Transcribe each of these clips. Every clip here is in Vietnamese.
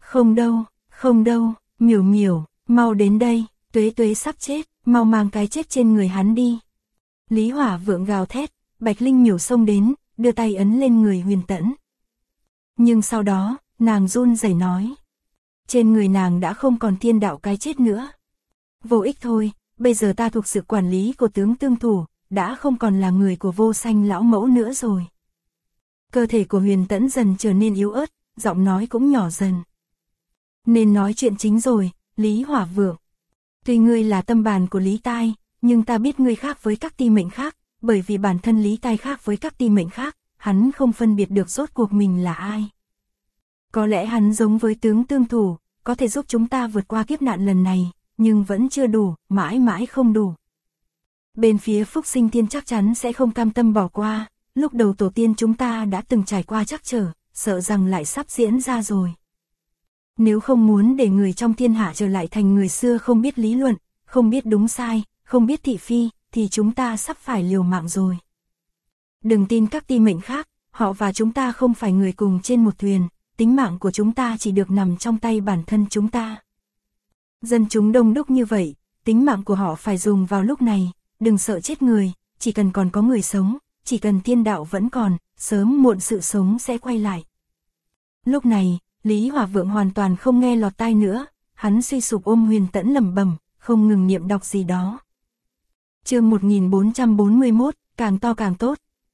Không đâu, Miểu Miểu, mau đến đây, Tuế Tuế sắp chết, mau mang cái chết trên người hắn đi. Lý Hỏa Vượng gào thét, Bạch Linh Miểu xông đến, đưa tay ấn lên người Huyền Tẫn. Nhưng sau đó, nàng run rẩy nói. Trên người nàng đã không còn thiên đạo cái chết nữa. Vô ích thôi, bây giờ ta thuộc sự quản lý của tướng Tương Thủ, đã không còn là người của Vô Sanh lão mẫu nữa rồi. Cơ thể của Huyền Tẫn dần trở nên yếu ớt, giọng nói cũng nhỏ dần. Nên nói chuyện chính rồi, Lý Hỏa Vượng. Tuy ngươi là tâm bàn của Lý Tai, nhưng ta biết ngươi khác với các ti mệnh khác, bởi vì bản thân Lý Tai khác với các ti mệnh khác, hắn không phân biệt được rốt cuộc mình là ai. Có lẽ hắn giống với tướng Tương Thủ, có thể giúp chúng ta vượt qua kiếp nạn lần này, nhưng vẫn chưa đủ, mãi mãi không đủ. Bên phía Phúc Sinh Thiên chắc chắn sẽ không cam tâm bỏ qua, lúc đầu tổ tiên chúng ta đã từng trải qua trắc trở, sợ rằng lại sắp diễn ra rồi. Nếu không muốn để người trong thiên hạ trở lại thành người xưa không biết lý luận, không biết đúng sai, không biết thị phi, thì chúng ta sắp phải liều mạng rồi. Đừng tin các ti mệnh khác, họ và chúng ta không phải người cùng trên một thuyền, tính mạng của chúng ta chỉ được nằm trong tay bản thân chúng ta. Dân chúng đông đúc như vậy, tính mạng của họ phải dùng vào lúc này, đừng sợ chết người, chỉ cần còn có người sống, chỉ cần thiên đạo vẫn còn, sớm muộn sự sống sẽ quay lại. Lúc này, Lý Hỏa Vượng hoàn toàn không nghe lọt tai nữa, hắn suy sụp ôm Huyền Tẫn lẩm bẩm, không ngừng niệm đọc gì đó. Chương 1441, càng to càng tốt.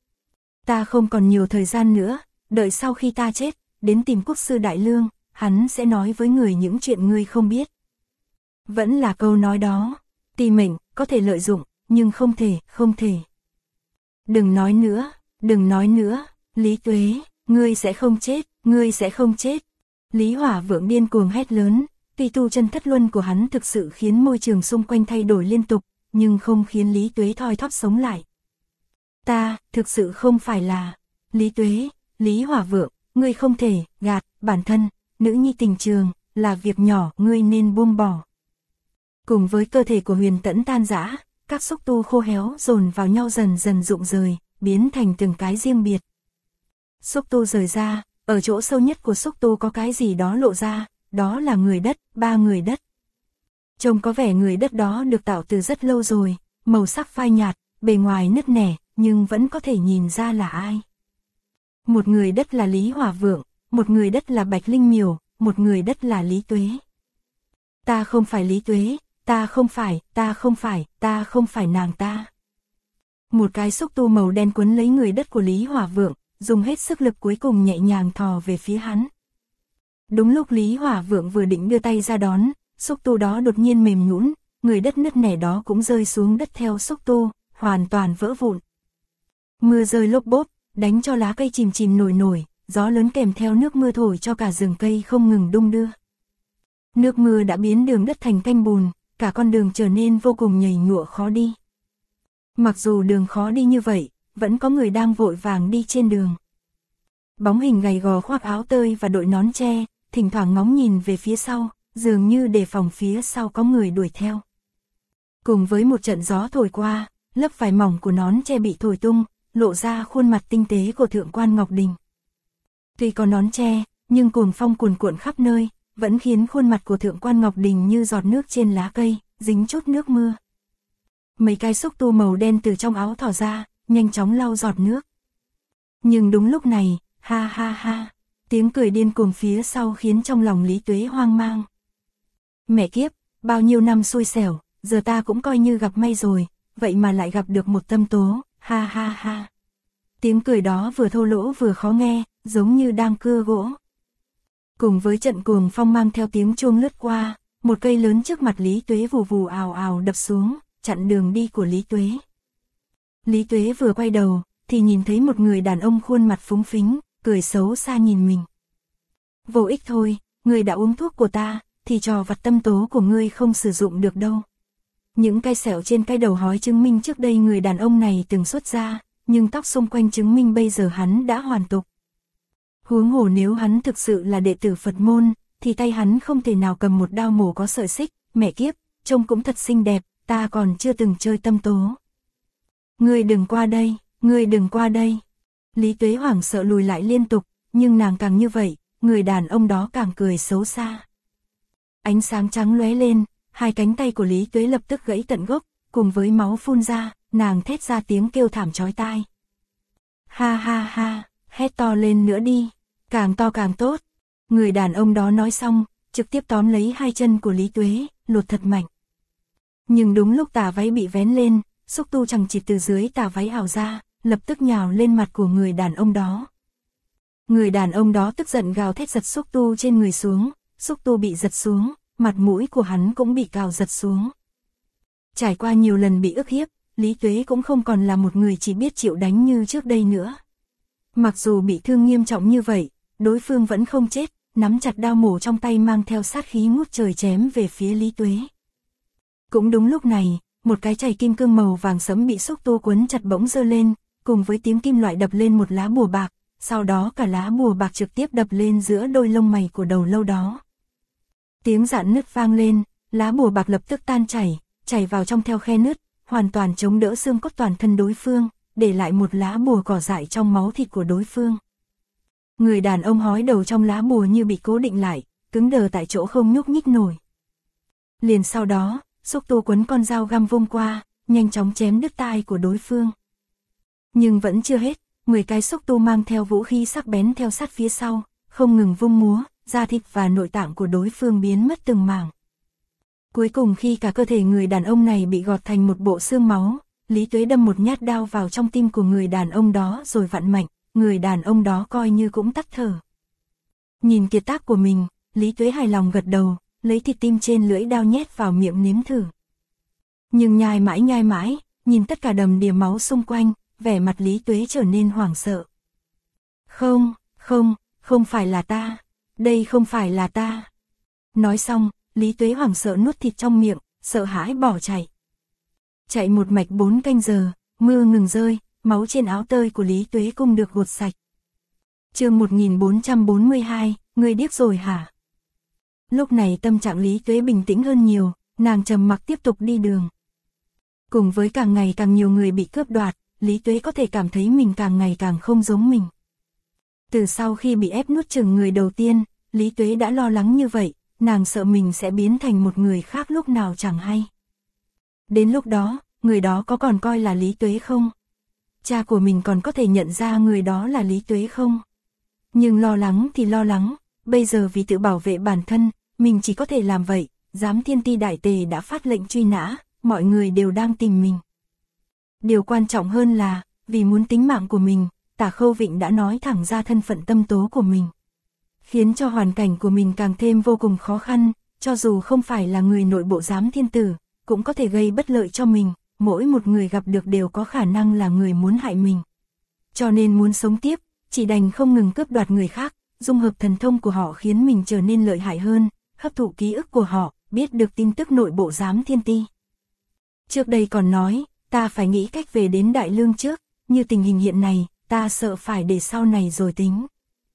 Ta không còn nhiều thời gian nữa, đợi sau khi ta chết, đến tìm quốc sư Đại Lương, hắn sẽ nói với người những chuyện ngươi không biết. Vẫn là câu nói đó, ti mệnh, có thể lợi dụng, nhưng không thể. Đừng nói nữa, Lý Tuế, ngươi sẽ không chết. Lý Hỏa Vượng điên cuồng hét lớn, tuy tu chân thất luân của hắn thực sự khiến môi trường xung quanh thay đổi liên tục, nhưng không khiến Lý Tuế thoi thóp sống lại. Ta, thực sự không phải là, Lý Tuế, Lý Hỏa Vượng, ngươi không thể gạt bản thân, nữ nhi tình trường, là việc nhỏ ngươi nên buông bỏ. Cùng với cơ thể của Huyền Tẫn tan rã, các xúc tu khô héo dồn vào nhau dần dần rụng rời, biến thành từng cái riêng biệt. Xúc tu rời ra, ở chỗ sâu nhất của xúc tu có cái gì đó lộ ra, đó là người đất, 3 người đất. Trông có vẻ người đất đó được tạo từ rất lâu rồi, màu sắc phai nhạt, bề ngoài nứt nẻ, nhưng vẫn có thể nhìn ra là ai. Một người đất là Lý Hỏa Vượng, một người đất là Bạch Linh Miểu, một người đất là Lý Tuế. Ta không phải Lý Tuế, ta không phải nàng ta. Một cái xúc tu màu đen quấn lấy người đất của Lý Hỏa Vượng, dùng hết sức lực cuối cùng nhẹ nhàng thò về phía hắn. Đúng lúc Lý Hỏa Vượng vừa định đưa tay ra đón, xúc tu đó đột nhiên mềm nhũn, người đất nứt nẻ đó cũng rơi xuống đất theo xúc tu, hoàn toàn vỡ vụn. Mưa rơi lốp bốp, đánh cho lá cây chìm chìm nổi nổi, gió lớn kèm theo nước mưa thổi cho cả rừng cây không ngừng đung đưa. Nước mưa đã biến đường đất thành canh bùn, cả con đường trở nên vô cùng nhầy nhụa khó đi. Mặc dù đường khó đi như vậy, vẫn có người đang vội vàng đi trên đường. Bóng hình gầy gò khoác áo tơi và đội nón tre, thỉnh thoảng ngóng nhìn về phía sau, dường như đề phòng phía sau có người đuổi theo. Cùng với một trận gió thổi qua, lớp vải mỏng của nón tre bị thổi tung, lộ ra khuôn mặt tinh tế của Thượng quan Ngọc Đình. Tuy có nón tre, nhưng cuồng phong cuồn cuộn khắp nơi, vẫn khiến khuôn mặt của Thượng quan Ngọc Đình như giọt nước trên lá cây, dính chút nước mưa. Mấy cái xúc tu màu đen từ trong áo thỏ ra, nhanh chóng lau giọt nước. Nhưng đúng lúc này, ha ha ha, tiếng cười điên cuồng phía sau khiến trong lòng Lý Tuế hoang mang. Mẹ kiếp, bao nhiêu năm xui xẻo, giờ ta cũng coi như gặp may rồi, vậy mà lại gặp được một tâm tố, ha ha ha. Tiếng cười đó vừa thô lỗ vừa khó nghe, giống như đang cưa gỗ. Cùng với trận cuồng phong mang theo tiếng chuông lướt qua, một cây lớn trước mặt Lý Tuế vù vù ào ào đập xuống, chặn đường đi của Lý Tuế. Lý Tuế vừa quay đầu, thì nhìn thấy một người đàn ông khuôn mặt phúng phính, cười xấu xa nhìn mình. Vô ích thôi, ngươi đã uống thuốc của ta, thì trò vặt tâm tố của ngươi không sử dụng được đâu. Những cái sẹo trên cái đầu hói chứng minh trước đây người đàn ông này từng xuất ra, nhưng tóc xung quanh chứng minh bây giờ hắn đã hoàn tục. Huống hồ nếu hắn thực sự là đệ tử Phật môn, thì tay hắn không thể nào cầm một đao mổ có sợi xích, mẹ kiếp, trông cũng thật xinh đẹp, ta còn chưa từng chơi tâm tố. Ngươi đừng qua đây. Lý Tuế hoảng sợ lùi lại liên tục, nhưng nàng càng như vậy, người đàn ông đó càng cười xấu xa. Ánh sáng trắng lóe lên, hai cánh tay của Lý Tuế lập tức gãy tận gốc, cùng với máu phun ra, nàng thét ra tiếng kêu thảm chói tai. Ha ha ha, hét to lên nữa đi, càng to càng tốt. Người đàn ông đó nói xong, trực tiếp tóm lấy hai chân của Lý Tuế, lột thật mạnh. Nhưng đúng lúc tà váy bị vén lên, xúc tu chằng chịt từ dưới tà váy ảo ra, lập tức nhào lên mặt của người đàn ông đó. Người đàn ông đó tức giận gào thét giật xúc tu trên người xuống, xúc tu bị giật xuống, mặt mũi của hắn cũng bị cào giật xuống. Trải qua nhiều lần bị ức hiếp, Lý Tuế cũng không còn là một người chỉ biết chịu đánh như trước đây nữa. Mặc dù bị thương nghiêm trọng như vậy, đối phương vẫn không chết, nắm chặt đao mổ trong tay mang theo sát khí ngút trời chém về phía Lý Tuế. Cũng đúng lúc này, một cái chày kim cương màu vàng sẫm bị xúc tu quấn chặt bỗng giơ lên, cùng với tiếng kim loại đập lên một lá bùa bạc, sau đó cả lá bùa bạc trực tiếp đập lên giữa đôi lông mày của đầu lâu đó. Tiếng rạn nứt vang lên, lá bùa bạc lập tức tan chảy vào trong theo khe nứt, hoàn toàn chống đỡ xương cốt toàn thân đối phương, để lại một lá bùa cỏ dại trong máu thịt của đối phương. Người đàn ông hói đầu trong lá bùa như bị cố định lại, cứng đờ tại chỗ không nhúc nhích nổi. Liền sau đó, xúc tu quấn con dao găm vung qua, nhanh chóng chém đứt tai của đối phương. Nhưng vẫn chưa hết, 10 cái xúc tu mang theo vũ khí sắc bén theo sát phía sau, không ngừng vung múa, da thịt và nội tạng của đối phương biến mất từng mảng. Cuối cùng khi cả cơ thể người đàn ông này bị gọt thành một bộ xương máu, Lý Tuế đâm một nhát đao vào trong tim của người đàn ông đó rồi vặn mạnh, người đàn ông đó coi như cũng tắt thở. Nhìn kiệt tác của mình, Lý Tuế hài lòng gật đầu, lấy thịt tim trên lưỡi đao nhét vào miệng nếm thử. Nhưng nhai mãi, nhìn tất cả đầm đìa máu xung quanh, vẻ mặt Lý Tuế trở nên hoảng sợ. Không phải là ta, đây không phải là ta. Nói xong, Lý Tuế hoảng sợ nuốt thịt trong miệng, sợ hãi bỏ chạy. Chạy một mạch 4 canh giờ, mưa ngừng rơi, máu trên áo tơi của Lý Tuế cũng được gột sạch. Chương 1442, ngươi điếc rồi hả? Lúc này tâm trạng Lý Tuế bình tĩnh hơn nhiều, nàng trầm mặc tiếp tục đi đường. Cùng với càng ngày càng nhiều người bị cướp đoạt, Lý Tuế có thể cảm thấy mình càng ngày càng không giống mình. Từ sau khi bị ép nuốt chửng người đầu tiên, Lý Tuế đã lo lắng như vậy, nàng sợ mình sẽ biến thành một người khác lúc nào chẳng hay. Đến lúc đó, người đó có còn coi là Lý Tuế không? Cha của mình còn có thể nhận ra người đó là Lý Tuế không? Nhưng lo lắng thì lo lắng, bây giờ vì tự bảo vệ bản thân, mình chỉ có thể làm vậy. Giám Thiên Ti Đại Tề đã phát lệnh truy nã, mọi người đều đang tìm mình. Điều quan trọng hơn là, vì muốn tính mạng của mình, Tả Khâu Vịnh đã nói thẳng ra thân phận tâm tố của mình. Khiến cho hoàn cảnh của mình càng thêm vô cùng khó khăn, cho dù không phải là người nội bộ giám thiên tử, cũng có thể gây bất lợi cho mình, mỗi một người gặp được đều có khả năng là người muốn hại mình. Cho nên muốn sống tiếp, chỉ đành không ngừng cướp đoạt người khác, dung hợp thần thông của họ khiến mình trở nên lợi hại hơn, hấp thụ ký ức của họ, biết được tin tức nội bộ giám thiên ti. Trước đây còn nói, ta phải nghĩ cách về đến Đại Lương trước, như tình hình hiện này, ta sợ phải để sau này rồi tính.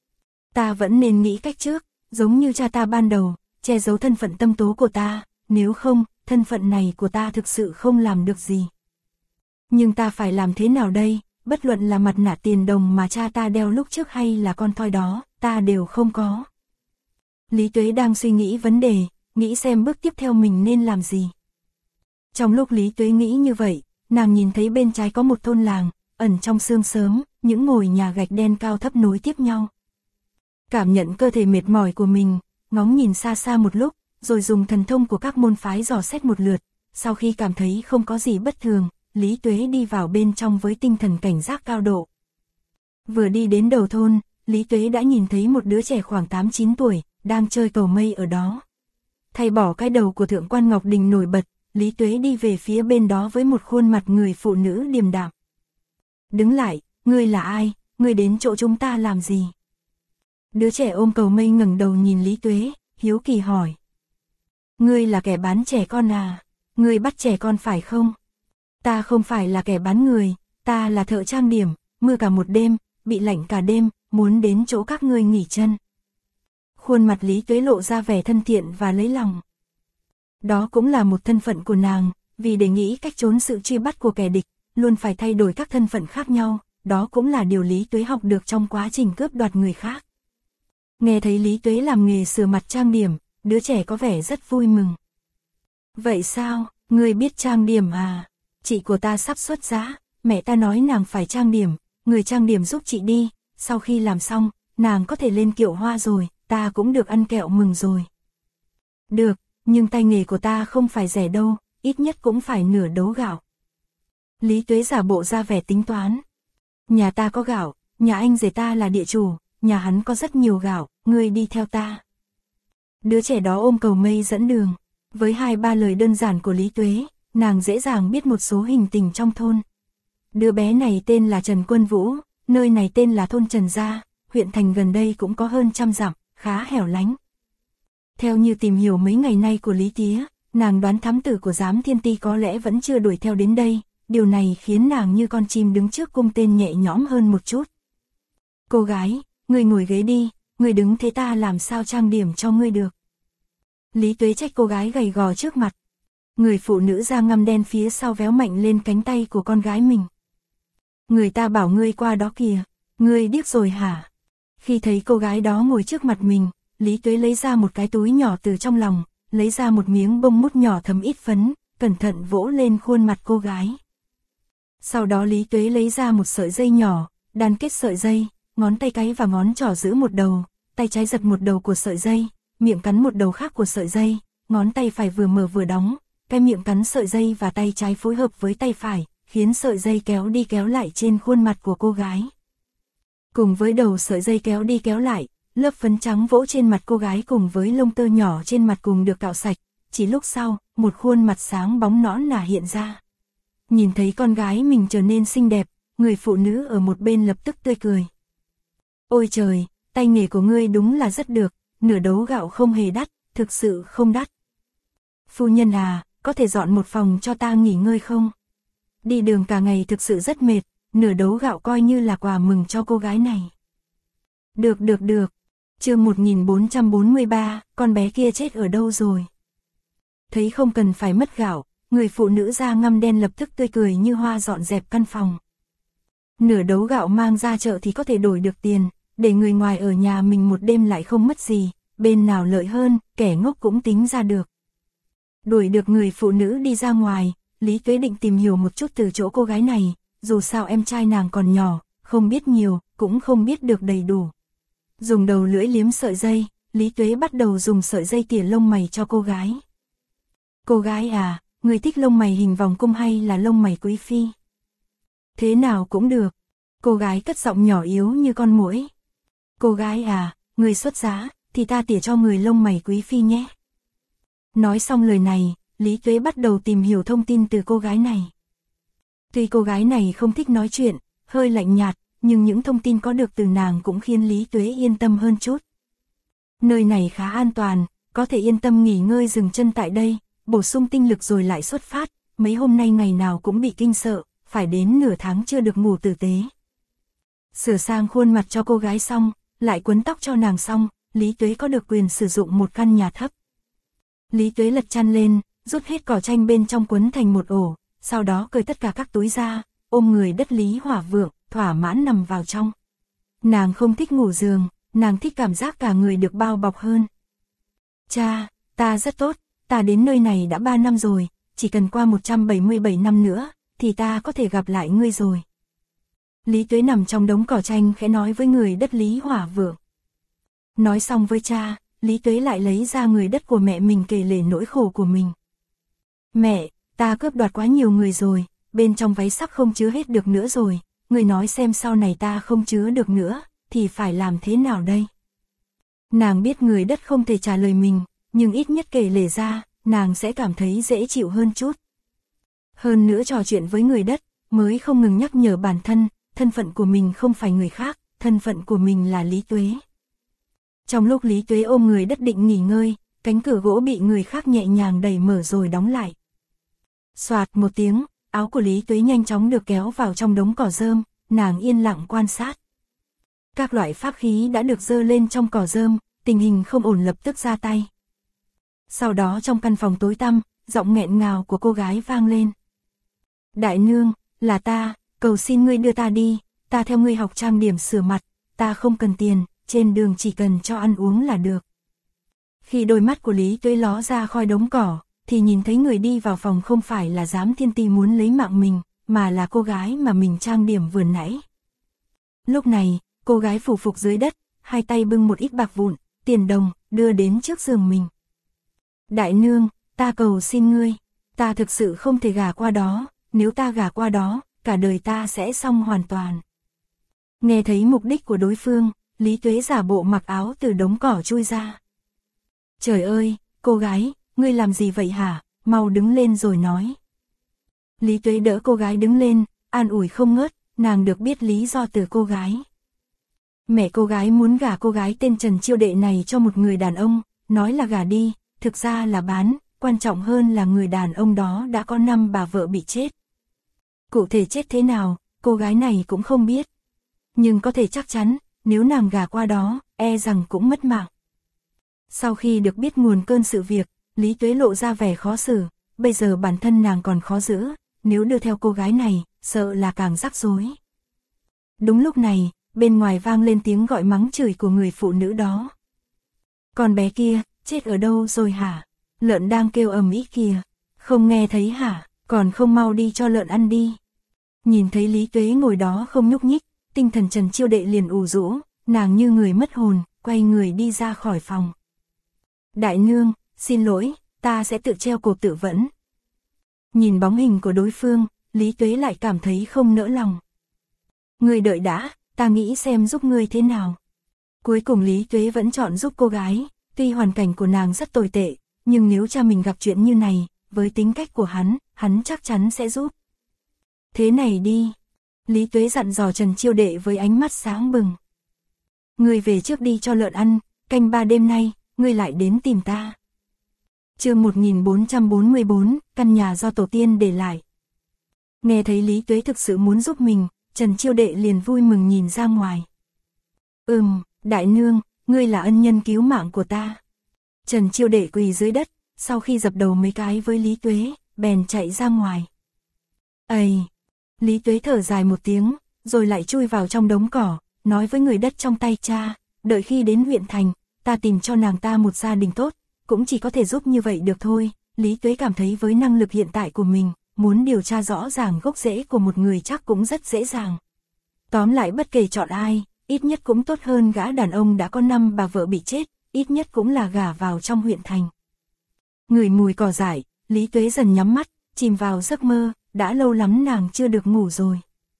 Ta vẫn nên nghĩ cách trước, giống như cha ta ban đầu, che giấu thân phận tâm tố của ta, nếu không, thân phận này của ta thực sự không làm được gì. Nhưng ta phải làm thế nào đây, bất luận là mặt nạ tiền đồng mà cha ta đeo lúc trước hay là con thoi đó, ta đều không có. Lý Tuế đang suy nghĩ vấn đề, nghĩ xem bước tiếp theo mình nên làm gì. Trong lúc Lý Tuế nghĩ như vậy, nàng nhìn thấy bên trái có một thôn làng, ẩn trong sương sớm, những ngôi nhà gạch đen cao thấp nối tiếp nhau. Cảm nhận cơ thể mệt mỏi của mình, ngóng nhìn xa xa một lúc, rồi dùng thần thông của các môn phái dò xét một lượt, sau khi cảm thấy không có gì bất thường, Lý Tuế đi vào bên trong với tinh thần cảnh giác cao độ. Vừa đi đến đầu thôn, Lý Tuế đã nhìn thấy một đứa trẻ khoảng 8-9 tuổi, đang chơi cầu mây ở đó. Thay bỏ cái đầu của Thượng quan Ngọc Đình nổi bật, Lý Tuế đi về phía bên đó với một khuôn mặt người phụ nữ điềm đạm. Đứng lại, ngươi là ai, ngươi đến chỗ chúng ta làm gì? Đứa trẻ ôm cầu mây ngẩng đầu nhìn Lý Tuế, hiếu kỳ hỏi. Ngươi là kẻ bán trẻ con à? Ngươi bắt trẻ con phải không? Ta không phải là kẻ bán người, ta là thợ trang điểm, mưa cả một đêm, bị lạnh cả đêm, muốn đến chỗ các ngươi nghỉ chân. Khuôn mặt Lý Tuế lộ ra vẻ thân thiện và lấy lòng. Đó cũng là một thân phận của nàng, vì để nghĩ cách trốn sự truy bắt của kẻ địch, luôn phải thay đổi các thân phận khác nhau, đó cũng là điều Lý Tuế học được trong quá trình cướp đoạt người khác. Nghe thấy Lý Tuế làm nghề sửa mặt trang điểm, đứa trẻ có vẻ rất vui mừng. Vậy sao, ngươi biết trang điểm à? Chị của ta sắp xuất giá, mẹ ta nói nàng phải trang điểm, người trang điểm giúp chị đi, sau khi làm xong, nàng có thể lên kiệu hoa rồi, ta cũng được ăn kẹo mừng rồi. Được, nhưng tay nghề của ta không phải rẻ đâu, ít nhất cũng phải nửa đấu gạo. Lý Tuế giả bộ ra vẻ tính toán. Nhà ta có gạo, nhà anh rể ta là địa chủ, nhà hắn có rất nhiều gạo, ngươi đi theo ta. Đứa trẻ đó ôm cầu mây dẫn đường, với 2-3 lời đơn giản của Lý Tuế, nàng dễ dàng biết một số hình tình trong thôn. Đứa bé này tên là Trần Quân Vũ, nơi này tên là thôn Trần Gia, huyện thành gần đây cũng có hơn 100 dặm, khá hẻo lánh. Theo như tìm hiểu mấy ngày nay của Lý Tía, nàng đoán thám tử của Giám Thiên Ti có lẽ vẫn chưa đuổi theo đến đây, điều này khiến nàng như con chim đứng trước cung tên nhẹ nhõm hơn một chút. Cô gái, ngươi ngồi ghế đi, ngươi đứng thế ta làm sao trang điểm cho ngươi được. Lý Tuế trách cô gái gầy gò trước mặt. Người phụ nữ da ngăm đen phía sau véo mạnh lên cánh tay của con gái mình. Người ta bảo ngươi qua đó kìa, ngươi điếc rồi hả? Khi thấy cô gái đó ngồi trước mặt mình, Lý Tuế lấy ra một cái túi nhỏ từ trong lòng, lấy ra một miếng bông mút nhỏ thấm ít phấn, cẩn thận vỗ lên khuôn mặt cô gái. Sau đó Lý Tuế lấy ra một sợi dây nhỏ, đan kết sợi dây, ngón tay cái và ngón trỏ giữ một đầu, tay trái giật một đầu của sợi dây, miệng cắn một đầu khác của sợi dây, ngón tay phải vừa mở vừa đóng, cái miệng cắn sợi dây và tay trái phối hợp với tay phải, khiến sợi dây kéo đi kéo lại trên khuôn mặt của cô gái. Cùng với đầu sợi dây kéo đi kéo lại, lớp phấn trắng vỗ trên mặt cô gái cùng với lông tơ nhỏ trên mặt cùng được cạo sạch, chỉ lúc sau, một khuôn mặt sáng bóng nõn nà hiện ra. Nhìn thấy con gái mình trở nên xinh đẹp, người phụ nữ ở một bên lập tức tươi cười. Ôi trời, tay nghề của ngươi đúng là rất được, nửa đấu gạo không hề đắt, thực sự không đắt. Phu nhân à, có thể dọn một phòng cho ta nghỉ ngơi không? Đi đường cả ngày thực sự rất mệt, nửa đấu gạo coi như là quà mừng cho cô gái này. Được. Chương 1443, con bé kia chết ở đâu rồi? Thấy không cần phải mất gạo, người phụ nữ da ngăm đen lập tức tươi cười như hoa dọn dẹp căn phòng. Nửa đấu gạo mang ra chợ thì có thể đổi được tiền, để người ngoài ở nhà mình một đêm lại không mất gì, bên nào lợi hơn, kẻ ngốc cũng tính ra được. Đuổi được người phụ nữ đi ra ngoài, Lý Tuế định tìm hiểu một chút từ chỗ cô gái này, dù sao em trai nàng còn nhỏ, không biết nhiều, cũng không biết được đầy đủ. Dùng đầu lưỡi liếm sợi dây, Lý Tuế bắt đầu dùng sợi dây tỉa lông mày cho cô gái. Cô gái à, người thích lông mày hình vòng cung hay là lông mày quý phi? Thế nào cũng được. Cô gái cất giọng nhỏ yếu như con muỗi. Cô gái à, người xuất giá, thì ta tỉa cho người lông mày quý phi nhé. Nói xong lời này, Lý Tuế bắt đầu tìm hiểu thông tin từ cô gái này. Tuy cô gái này không thích nói chuyện, hơi lạnh nhạt, nhưng những thông tin có được từ nàng cũng khiến Lý Tuế yên tâm hơn chút. Nơi này khá an toàn, có thể yên tâm nghỉ ngơi dừng chân tại đây, bổ sung tinh lực rồi lại xuất phát, mấy hôm nay ngày nào cũng bị kinh sợ, phải đến nửa tháng chưa được ngủ tử tế. Sửa sang khuôn mặt cho cô gái xong, lại quấn tóc cho nàng xong, Lý Tuế có được quyền sử dụng một căn nhà thấp. Lý Tuế lật chăn lên, rút hết cỏ tranh bên trong quấn thành một ổ, sau đó cởi tất cả các túi ra, ôm người đất Lý Hỏa Vượng, thỏa mãn nằm vào trong. Nàng không thích ngủ giường, nàng thích cảm giác cả người được bao bọc hơn. Cha, ta rất tốt, ta đến nơi này đã 3 năm rồi, chỉ cần qua 177 năm nữa, thì ta có thể gặp lại ngươi rồi. Lý Tuế nằm trong đống cỏ tranh khẽ nói với người đất Lý Hỏa Vượng. Nói xong với cha, Lý Tuế lại lấy ra người đất của mẹ mình kể lể nỗi khổ của mình. Mẹ, ta cướp đoạt quá nhiều người rồi, bên trong váy sắc không chứa hết được nữa rồi, người nói xem sau này ta không chứa được nữa, thì phải làm thế nào đây? Nàng biết người đất không thể trả lời mình, nhưng ít nhất kể lể ra, nàng sẽ cảm thấy dễ chịu hơn chút. Hơn nữa trò chuyện với người đất, mới không ngừng nhắc nhở bản thân, thân phận của mình không phải người khác, thân phận của mình là Lý Tuế. Trong lúc Lý Tuế ôm người đất định nghỉ ngơi, cánh cửa gỗ bị người khác nhẹ nhàng đẩy mở rồi đóng lại. Soạt một tiếng, áo của Lý Tuế nhanh chóng được kéo vào trong đống cỏ rơm, nàng yên lặng quan sát. Các loại pháp khí đã được dơ lên trong cỏ rơm, tình hình không ổn lập tức ra tay. Sau đó trong căn phòng tối tăm, giọng nghẹn ngào của cô gái vang lên. Đại nương, là ta, cầu xin ngươi đưa ta đi, ta theo ngươi học trang điểm sửa mặt, ta không cần tiền, trên đường chỉ cần cho ăn uống là được. Khi đôi mắt của Lý Tuế ló ra khỏi đống cỏ, thì nhìn thấy người đi vào phòng không phải là Giám Thiên Ti muốn lấy mạng mình, mà là cô gái mà mình trang điểm vừa nãy. Lúc này, cô gái phủ phục dưới đất, hai tay bưng một ít bạc vụn, tiền đồng, đưa đến trước giường mình. Đại nương, ta cầu xin ngươi, ta thực sự không thể gả qua đó, nếu ta gả qua đó, cả đời ta sẽ xong hoàn toàn. Nghe thấy mục đích của đối phương, Lý Tuế giả bộ mặc áo từ đống cỏ chui ra. Trời ơi, cô gái, ngươi làm gì vậy hả, mau đứng lên rồi nói. Lý Tuế đỡ cô gái đứng lên, an ủi không ngớt, nàng được biết lý do từ cô gái. Mẹ cô gái muốn gả cô gái tên Trần Chiêu Đệ này cho một người đàn ông, nói là gả đi, thực ra là bán, quan trọng hơn là người đàn ông đó đã có 5 bà vợ bị chết. Cụ thể chết thế nào, cô gái này cũng không biết. Nhưng có thể chắc chắn, nếu nàng gả qua đó, e rằng cũng mất mạng. Sau khi được biết nguồn cơn sự việc, Lý Tuế lộ ra vẻ khó xử, bây giờ bản thân nàng còn khó giữ, nếu đưa theo cô gái này, sợ là càng rắc rối. Đúng lúc này, bên ngoài vang lên tiếng gọi mắng chửi của người phụ nữ đó. Con bé kia, chết ở đâu rồi hả? Lợn đang kêu ầm ĩ kìa, không nghe thấy hả? Còn không mau đi cho lợn ăn đi. Nhìn thấy Lý Tuế ngồi đó không nhúc nhích, tinh thần Trần Chiêu Đệ liền ù rũ, nàng như người mất hồn, quay người đi ra khỏi phòng. Đại nương, xin lỗi, ta sẽ tự treo cổ tự vẫn. Nhìn bóng hình của đối phương, Lý Tuế lại cảm thấy không nỡ lòng. Ngươi đợi đã, ta nghĩ xem giúp ngươi thế nào. Cuối cùng Lý Tuế vẫn chọn giúp cô gái, tuy hoàn cảnh của nàng rất tồi tệ, nhưng nếu cha mình gặp chuyện như này, với tính cách của hắn chắc chắn sẽ giúp. Thế này đi. Lý Tuế dặn dò Trần Chiêu Đệ với ánh mắt sáng bừng. Ngươi về trước đi cho lợn ăn, canh 3 đêm nay, ngươi lại đến tìm ta. Chương 1444, căn nhà do tổ tiên để lại. Nghe thấy Lý Tuế thực sự muốn giúp mình, Trần Chiêu Đệ liền vui mừng nhìn ra ngoài. Đại nương, ngươi là ân nhân cứu mạng của ta. Trần Chiêu Đệ quỳ dưới đất, sau khi dập đầu mấy cái với Lý Tuế, bèn chạy ra ngoài. Ây! Lý Tuế thở dài một tiếng, rồi lại chui vào trong đống cỏ, nói với người đất trong tay cha, đợi khi đến huyện thành, ta tìm cho nàng ta một gia đình tốt, cũng chỉ có thể giúp như vậy được thôi. Lý Tuế cảm thấy với năng lực hiện tại của mình, muốn điều tra rõ ràng gốc rễ của một người chắc cũng rất dễ dàng. Tóm lại bất kể chọn ai, ít nhất cũng tốt hơn gã đàn ông đã có 5 bà vợ bị chết, ít nhất cũng là gả vào trong huyện thành. Ngửi mùi cỏ dại, Lý Tuế dần nhắm mắt, chìm vào giấc mơ, đã lâu lắm nàng chưa được ngủ rồi.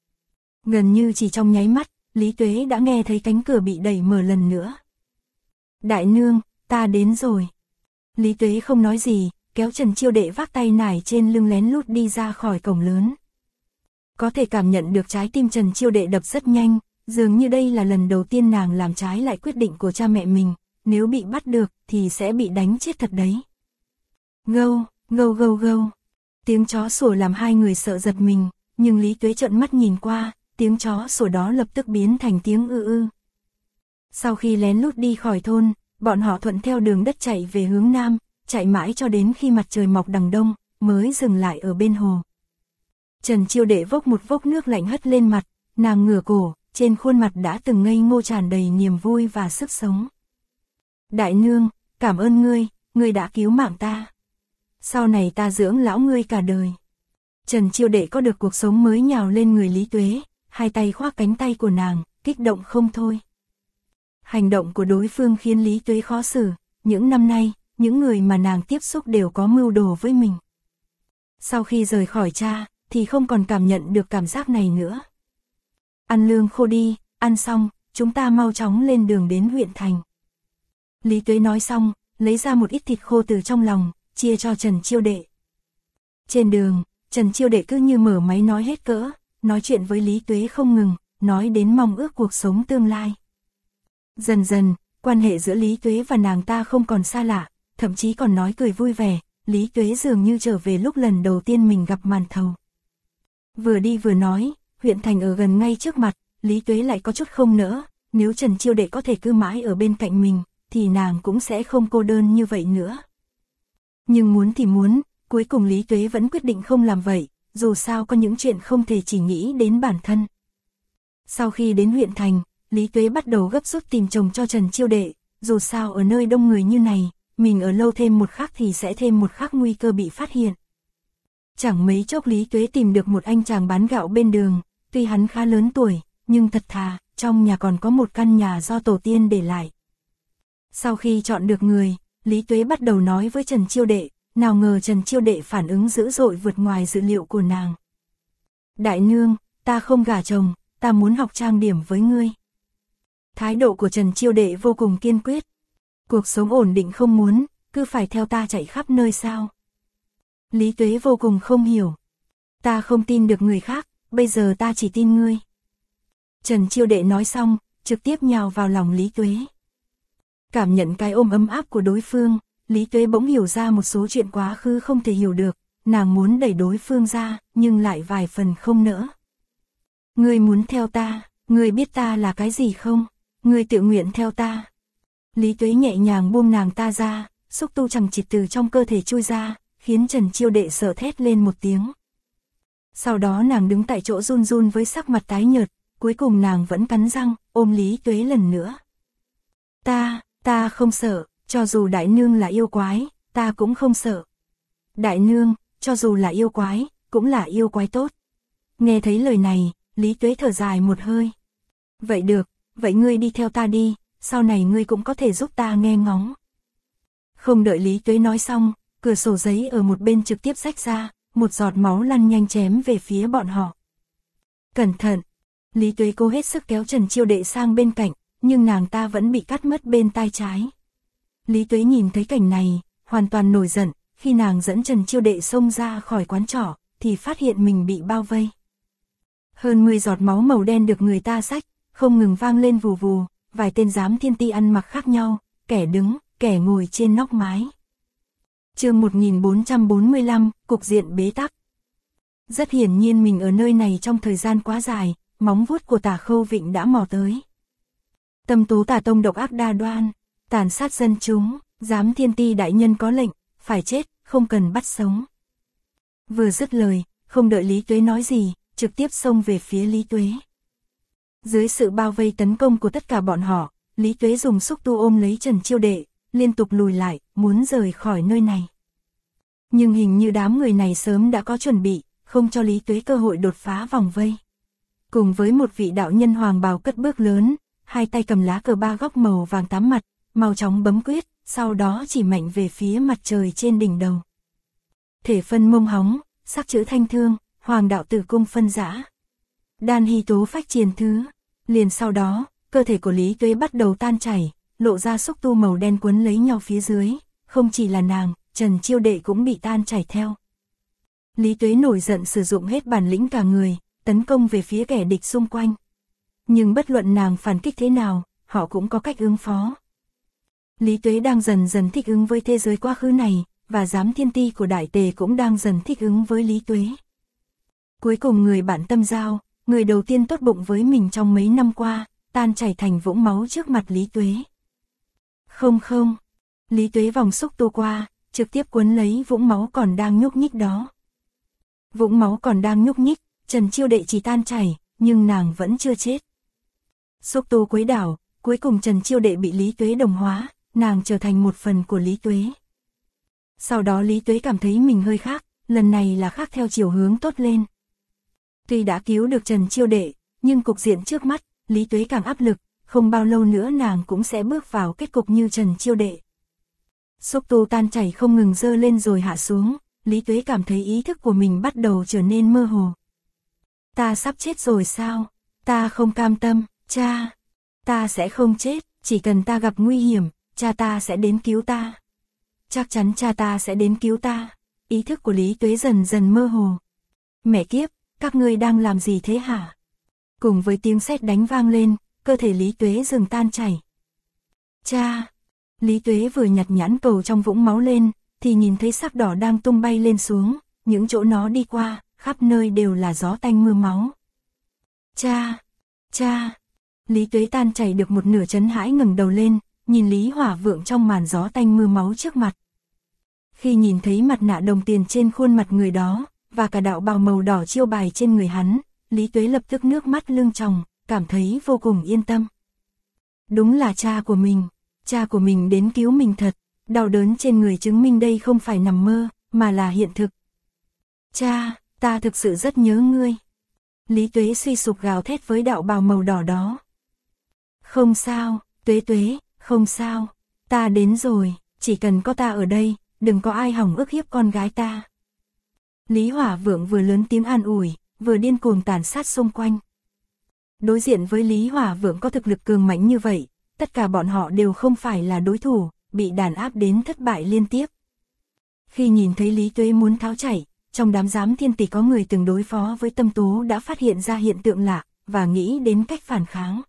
Gần như chỉ trong nháy mắt, Lý Tuế đã nghe thấy cánh cửa bị đẩy mở lần nữa. Đại nương, ta đến rồi. Lý Tuế không nói gì, kéo Trần Chiêu Đệ vác tay nải trên lưng lén lút đi ra khỏi cổng lớn. Có thể cảm nhận được trái tim Trần Chiêu Đệ đập rất nhanh, dường như đây là lần đầu tiên nàng làm trái lại quyết định của cha mẹ mình, nếu bị bắt được thì sẽ bị đánh chết thật đấy. Gâu, gâu gâu gâu. Tiếng chó sủa làm hai người sợ giật mình, nhưng Lý Tuế trợn mắt nhìn qua, tiếng chó sủa đó lập tức biến thành tiếng ư ư. Sau khi lén lút đi khỏi thôn, bọn họ thuận theo đường đất chạy về hướng nam, chạy mãi cho đến khi mặt trời mọc đằng đông, mới dừng lại ở bên hồ. Trần Chiêu Đệ vốc một vốc nước lạnh hất lên mặt, nàng ngửa cổ, trên khuôn mặt đã từng ngây ngô tràn đầy niềm vui và sức sống. Đại nương, cảm ơn ngươi đã cứu mạng ta. Sau này ta dưỡng lão ngươi cả đời. Trần Chiêu Đệ có được cuộc sống mới nhào lên người Lý Tuế, hai tay khoác cánh tay của nàng, kích động không thôi. Hành động của đối phương khiến Lý Tuế khó xử, những năm nay, những người mà nàng tiếp xúc đều có mưu đồ với mình. Sau khi rời khỏi cha, thì không còn cảm nhận được cảm giác này nữa. Ăn lương khô đi, ăn xong, chúng ta mau chóng lên đường đến huyện thành. Lý Tuế nói xong, lấy ra một ít thịt khô từ trong lòng, chia cho Trần Chiêu Đệ. Trên đường, Trần Chiêu Đệ cứ như mở máy nói hết cỡ, nói chuyện với Lý Tuế không ngừng, nói đến mong ước cuộc sống tương lai. Dần dần, quan hệ giữa Lý Tuế và nàng ta không còn xa lạ, thậm chí còn nói cười vui vẻ, Lý Tuế dường như trở về lúc lần đầu tiên mình gặp Màn Thầu. Vừa đi vừa nói, huyện thành ở gần ngay trước mặt, Lý Tuế lại có chút không nỡ, nếu Trần Chiêu Đệ có thể cứ mãi ở bên cạnh mình, thì nàng cũng sẽ không cô đơn như vậy nữa. Nhưng muốn thì muốn, cuối cùng Lý Tuế vẫn quyết định không làm vậy, dù sao có những chuyện không thể chỉ nghĩ đến bản thân. Sau khi đến huyện thành, Lý Tuế bắt đầu gấp rút tìm chồng cho Trần Chiêu Đệ, dù sao ở nơi đông người như này, mình ở lâu thêm một khắc thì sẽ thêm một khắc nguy cơ bị phát hiện. Chẳng mấy chốc Lý Tuế tìm được một anh chàng bán gạo bên đường, tuy hắn khá lớn tuổi, nhưng thật thà, trong nhà còn có một căn nhà do tổ tiên để lại. Sau khi chọn được người, Lý Tuế bắt đầu nói với Trần Chiêu Đệ, nào ngờ Trần Chiêu Đệ phản ứng dữ dội vượt ngoài dự liệu của nàng. Đại nương, ta không gả chồng, ta muốn học trang điểm với ngươi. Thái độ của Trần Chiêu Đệ vô cùng kiên quyết. Cuộc sống ổn định không muốn, cứ phải theo ta chạy khắp nơi sao? Lý Tuế vô cùng không hiểu. Ta không tin được người khác, bây giờ ta chỉ tin ngươi. Trần Chiêu Đệ nói xong, trực tiếp nhào vào lòng Lý Tuế. Cảm nhận cái ôm ấm áp của đối phương, Lý Tuế bỗng hiểu ra một số chuyện quá khứ không thể hiểu được, nàng muốn đẩy đối phương ra, nhưng lại vài phần không nỡ. Ngươi muốn theo ta, ngươi biết ta là cái gì không? Ngươi tự nguyện theo ta. Lý Tuế nhẹ nhàng buông nàng ta ra, xúc tu chằng chịt từ trong cơ thể chui ra, khiến Trần Chiêu Đệ sợ thét lên một tiếng. Sau đó nàng đứng tại chỗ run run với sắc mặt tái nhợt, cuối cùng nàng vẫn cắn răng, ôm Lý Tuế lần nữa. Ta không sợ, cho dù đại nương là yêu quái, ta cũng không sợ. Đại nương, cho dù là yêu quái, cũng là yêu quái tốt. Nghe thấy lời này, Lý Tuế thở dài một hơi. Vậy được, vậy ngươi đi theo ta đi, sau này ngươi cũng có thể giúp ta nghe ngóng. Không đợi Lý Tuế nói xong, cửa sổ giấy ở một bên trực tiếp rách ra, một giọt máu lăn nhanh chém về phía bọn họ. Cẩn thận! Lý Tuế cố hết sức kéo Trần Chiêu Đệ sang bên cạnh, nhưng nàng ta vẫn bị cắt mất bên tai trái. Lý Tuế nhìn thấy cảnh này, hoàn toàn nổi giận, khi nàng dẫn Trần Chiêu Đệ xông ra khỏi quán trọ, thì phát hiện mình bị bao vây. Hơn 10 giọt máu màu đen được người ta xách, không ngừng vang lên vù vù, vài tên giám thiên ti ăn mặc khác nhau, kẻ đứng, kẻ ngồi trên nóc mái. Chương 1445, cục diện bế tắc. Rất hiển nhiên mình ở nơi này trong thời gian quá dài, móng vuốt của Tả Khâu Vịnh đã mò tới. Tâm tố Tả Tông độc ác đa đoan, tàn sát dân chúng, giám thiên ti đại nhân có lệnh, phải chết, không cần bắt sống. Vừa dứt lời, không đợi Lý Tuế nói gì, trực tiếp xông về phía Lý Tuế. Dưới sự bao vây tấn công của tất cả bọn họ, Lý Tuế dùng xúc tu ôm lấy Trần Chiêu Đệ, liên tục lùi lại, muốn rời khỏi nơi này. Nhưng hình như đám người này sớm đã có chuẩn bị, không cho Lý Tuế cơ hội đột phá vòng vây. Cùng với một vị đạo nhân hoàng bào cất bước lớn, hai tay cầm lá cờ ba góc màu vàng tám mặt, mau chóng bấm quyết, sau đó chỉ mạnh về phía mặt trời trên đỉnh đầu. Thể phân mông hóng, sắc chữ thanh thương, hoàng đạo tử cung phân dã. Đan hy tố phách triền thứ. Liền sau đó, cơ thể của Lý Tuế bắt đầu tan chảy, lộ ra xúc tu màu đen quấn lấy nhau phía dưới, không chỉ là nàng, Trần Chiêu Đệ cũng bị tan chảy theo. Lý Tuế nổi giận sử dụng hết bản lĩnh cả người, tấn công về phía kẻ địch xung quanh. Nhưng bất luận nàng phản kích thế nào, họ cũng có cách ứng phó. Lý Tuế đang dần dần thích ứng với thế giới quá khứ này, và giám thiên ti của Đại Tề cũng đang dần thích ứng với Lý Tuế. Cuối cùng người bạn tâm giao, người đầu tiên tốt bụng với mình trong mấy năm qua, tan chảy thành vũng máu trước mặt Lý Tuế. Không, Lý Tuế vòng xúc tu qua, trực tiếp cuốn lấy vũng máu còn đang nhúc nhích đó. Vũng máu còn đang nhúc nhích, Trần Chiêu Đệ chỉ tan chảy, nhưng nàng vẫn chưa chết. Xúc tu quấy đảo, cuối cùng Trần Chiêu Đệ bị Lý Tuế đồng hóa, nàng trở thành một phần của Lý Tuế. Sau đó Lý Tuế cảm thấy mình hơi khác, lần này là khác theo chiều hướng tốt lên. Tuy đã cứu được Trần Chiêu Đệ, nhưng cục diện trước mắt, Lý Tuế càng áp lực, không bao lâu nữa nàng cũng sẽ bước vào kết cục như Trần Chiêu Đệ. Xúc tu tan chảy không ngừng dơ lên rồi hạ xuống, Lý Tuế cảm thấy ý thức của mình bắt đầu trở nên mơ hồ. Ta sắp chết rồi sao? Ta không cam tâm, cha. Ta sẽ không chết, chỉ cần ta gặp nguy hiểm, cha ta sẽ đến cứu ta. Chắc chắn cha ta sẽ đến cứu ta. Ý thức của Lý Tuế dần dần mơ hồ. Mẹ kiếp, các ngươi đang làm gì thế hả? Cùng với tiếng sét đánh vang lên, cơ thể Lý Tuế dừng tan chảy. Cha! Lý Tuế vừa nhặt nhãn cầu trong vũng máu lên, thì nhìn thấy sắc đỏ đang tung bay lên xuống, những chỗ nó đi qua, khắp nơi đều là gió tanh mưa máu. Cha! Cha! Lý Tuế tan chảy được một nửa chấn hãi ngẩng đầu lên, nhìn Lý Hỏa Vượng trong màn gió tanh mưa máu trước mặt. Khi nhìn thấy mặt nạ đồng tiền trên khuôn mặt người đó, và cả đạo bào màu đỏ chiêu bài trên người hắn, Lý Tuế lập tức nước mắt lưng tròng, cảm thấy vô cùng yên tâm. Đúng là cha của mình đến cứu mình thật, đau đớn trên người chứng minh đây không phải nằm mơ, mà là hiện thực. Cha, ta thực sự rất nhớ ngươi. Lý Tuế suy sụp gào thét với đạo bào màu đỏ đó. Không sao, Tuế, không sao, ta đến rồi, chỉ cần có ta ở đây, đừng có ai hỏng ức hiếp con gái ta. Lý Hỏa Vượng vừa lớn tiếng an ủi, vừa điên cuồng tàn sát xung quanh. Đối diện với Lý Hỏa Vượng có thực lực cường mãnh như vậy, tất cả bọn họ đều không phải là đối thủ, bị đàn áp đến thất bại liên tiếp. Khi nhìn thấy Lý Tuế muốn tháo chạy, trong đám giám thiên tỷ có người từng đối phó với Tâm Tố đã phát hiện ra hiện tượng lạ, và nghĩ đến cách phản kháng.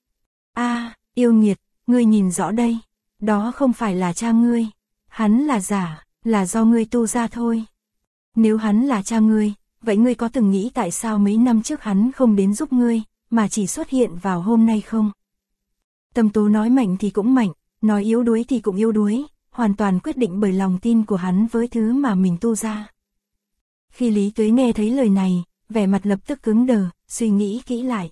Yêu nghiệt, ngươi nhìn rõ đây, đó không phải là cha ngươi, hắn là giả, là do ngươi tu ra thôi. Nếu hắn là cha ngươi, vậy ngươi có từng nghĩ tại sao mấy năm trước hắn không đến giúp ngươi, mà chỉ xuất hiện vào hôm nay không? Tâm Tố nói mạnh thì cũng mạnh, nói yếu đuối thì cũng yếu đuối, hoàn toàn quyết định bởi lòng tin của hắn với thứ mà mình tu ra. Khi Lý Tuế nghe thấy lời này, vẻ mặt lập tức cứng đờ, suy nghĩ kỹ lại.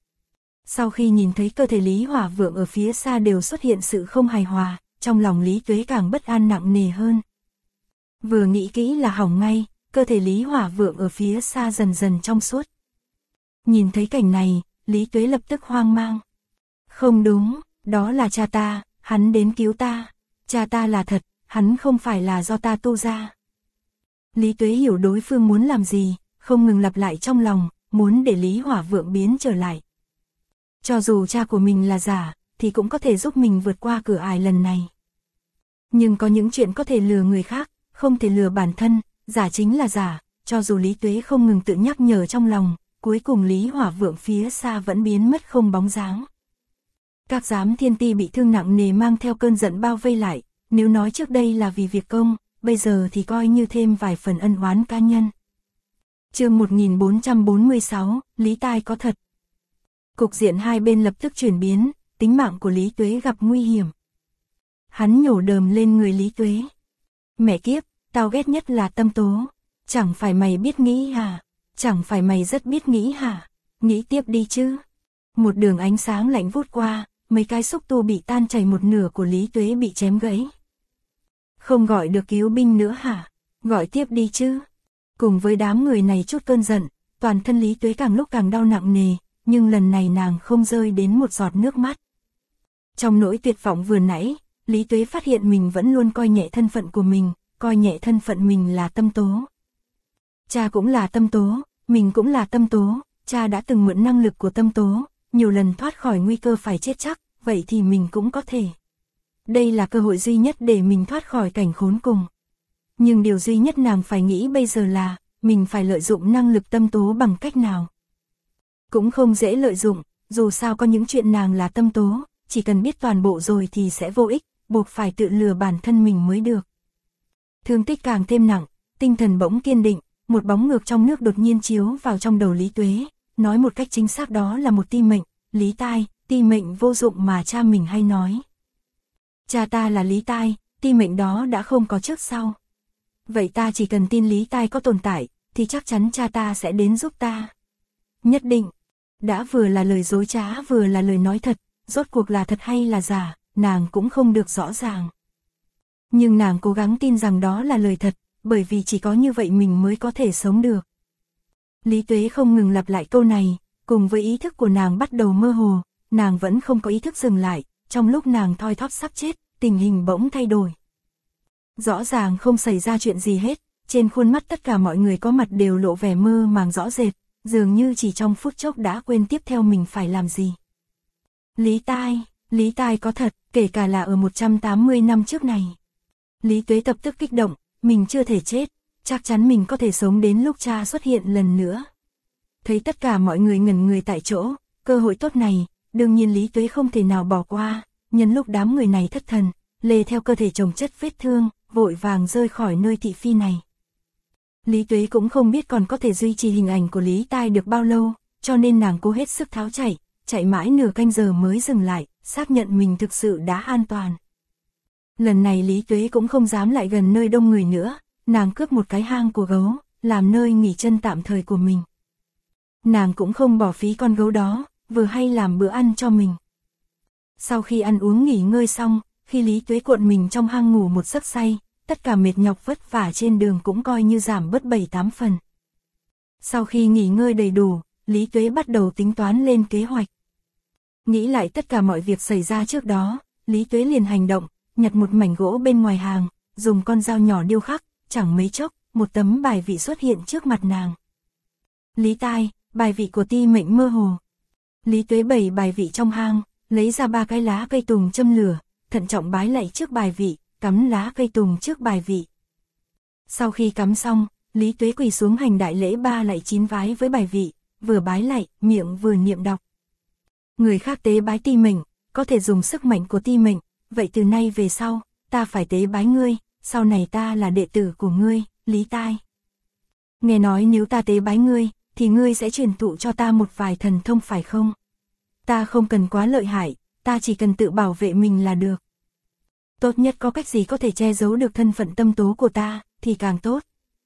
Sau khi nhìn thấy cơ thể Lý Hỏa Vượng ở phía xa đều xuất hiện sự không hài hòa, trong lòng Lý Tuế càng bất an nặng nề hơn. Vừa nghĩ kỹ là hỏng ngay, cơ thể Lý Hỏa Vượng ở phía xa dần dần trong suốt. Nhìn thấy cảnh này, Lý Tuế lập tức hoang mang. Không đúng, đó là cha ta, hắn đến cứu ta. Cha ta là thật, hắn không phải là do ta tu ra. Lý Tuế hiểu đối phương muốn làm gì, không ngừng lặp lại trong lòng, muốn để Lý Hỏa Vượng biến trở lại. Cho dù cha của mình là giả, thì cũng có thể giúp mình vượt qua cửa ải lần này. Nhưng có những chuyện có thể lừa người khác, không thể lừa bản thân, giả chính là giả, cho dù Lý Tuế không ngừng tự nhắc nhở trong lòng, cuối cùng Lý Hỏa Vượng phía xa vẫn biến mất không bóng dáng. Các giám thiên ti bị thương nặng nề mang theo cơn giận bao vây lại, nếu nói trước đây là vì việc công, bây giờ thì coi như thêm vài phần ân oán cá nhân. Chương 1446, Lý Tai có thật. Cục diện hai bên lập tức chuyển biến, tính mạng của Lý Tuế gặp nguy hiểm. Hắn nhổ đờm lên người Lý Tuế. Mẹ kiếp, tao ghét nhất là Tâm Tố. Chẳng phải mày biết nghĩ hả? Chẳng phải mày rất biết nghĩ hả? Nghĩ tiếp đi chứ. Một đường ánh sáng lạnh vút qua, mấy cái xúc tu bị tan chảy một nửa của Lý Tuế bị chém gãy. Không gọi được cứu binh nữa hả? Gọi tiếp đi chứ. Cùng với đám người này chút cơn giận, toàn thân Lý Tuế càng lúc càng đau nặng nề, nhưng lần này nàng không rơi đến một giọt nước mắt. Trong nỗi tuyệt vọng vừa nãy, Lý Tuế phát hiện mình vẫn luôn coi nhẹ thân phận của mình, coi nhẹ thân phận mình là Tâm Tố. Cha cũng là Tâm Tố, mình cũng là Tâm Tố, cha đã từng mượn năng lực của Tâm Tố, nhiều lần thoát khỏi nguy cơ phải chết chắc, vậy thì mình cũng có thể. Đây là cơ hội duy nhất để mình thoát khỏi cảnh khốn cùng. Nhưng điều duy nhất nàng phải nghĩ bây giờ là, mình phải lợi dụng năng lực Tâm Tố bằng cách nào. Cũng không dễ lợi dụng, dù sao có những chuyện nàng là Tâm Tố, chỉ cần biết toàn bộ rồi thì sẽ vô ích, buộc phải tự lừa bản thân mình mới được. Thương tích càng thêm nặng, tinh thần bỗng kiên định, một bóng ngược trong nước đột nhiên chiếu vào trong đầu Lý Tuế, nói một cách chính xác đó là một ti mệnh, Lý Tai, ti mệnh vô dụng mà cha mình hay nói. Cha ta là Lý Tai, ti mệnh đó đã không có trước sau. Vậy ta chỉ cần tin Lý Tai có tồn tại, thì chắc chắn cha ta sẽ đến giúp ta. Nhất định, đã vừa là lời dối trá vừa là lời nói thật, rốt cuộc là thật hay là giả, nàng cũng không được rõ ràng. Nhưng nàng cố gắng tin rằng đó là lời thật, bởi vì chỉ có như vậy mình mới có thể sống được. Lý Tuế không ngừng lặp lại câu này, cùng với ý thức của nàng bắt đầu mơ hồ, nàng vẫn không có ý thức dừng lại, trong lúc nàng thoi thóp sắp chết, tình hình bỗng thay đổi. Rõ ràng không xảy ra chuyện gì hết, trên khuôn mắt tất cả mọi người có mặt đều lộ vẻ mơ màng rõ rệt, dường như chỉ trong phút chốc đã quên tiếp theo mình phải làm gì. Lý Tai có thật, kể cả là ở 180 năm trước này. Lý Tuế lập tức kích động, mình chưa thể chết, chắc chắn mình có thể sống đến lúc cha xuất hiện lần nữa. Thấy tất cả mọi người ngẩn người tại chỗ, cơ hội tốt này, đương nhiên Lý Tuế không thể nào bỏ qua, nhân lúc đám người này thất thần, lê theo cơ thể chồng chất vết thương, vội vàng rơi khỏi nơi thị phi này. Lý Tuế cũng không biết còn có thể duy trì hình ảnh của Lý Tai được bao lâu, cho nên nàng cố hết sức tháo chạy mãi nửa canh giờ mới dừng lại, xác nhận mình thực sự đã an toàn. Lần này Lý Tuế cũng không dám lại gần nơi đông người nữa, nàng cướp một cái hang của gấu, làm nơi nghỉ chân tạm thời của mình. Nàng cũng không bỏ phí con gấu đó, vừa hay làm bữa ăn cho mình. Sau khi ăn uống nghỉ ngơi xong, khi Lý Tuế cuộn mình trong hang ngủ một giấc say, tất cả mệt nhọc vất vả trên đường cũng coi như giảm bớt 7-8 phần. Sau khi nghỉ ngơi đầy đủ, Lý Tuế bắt đầu tính toán lên kế hoạch. Nghĩ lại tất cả mọi việc xảy ra trước đó, Lý Tuế liền hành động, nhặt một mảnh gỗ bên ngoài hàng, dùng con dao nhỏ điêu khắc, chẳng mấy chốc, một tấm bài vị xuất hiện trước mặt nàng. Lý tai, bài vị của ti mệnh mơ hồ. Lý Tuế bày bài vị trong hang, lấy ra 3 cái lá cây tùng châm lửa, thận trọng bái lạy trước bài vị, cắm lá cây tùng trước bài vị. Sau khi cắm xong, Lý Tuế quỳ xuống hành đại lễ 3 lạy 9 vái với bài vị, vừa bái lạy, miệng vừa niệm đọc. Người khác tế bái ti mệnh, có thể dùng sức mạnh của ti mệnh, vậy từ nay về sau, ta phải tế bái ngươi, sau này ta là đệ tử của ngươi, Lý tai. Nghe nói nếu ta tế bái ngươi, thì ngươi sẽ truyền thụ cho ta một vài thần thông phải không? Ta không cần quá lợi hại, ta chỉ cần tự bảo vệ mình là được. Tốt nhất có cách gì có thể che giấu được thân phận tâm tố của ta, thì càng tốt.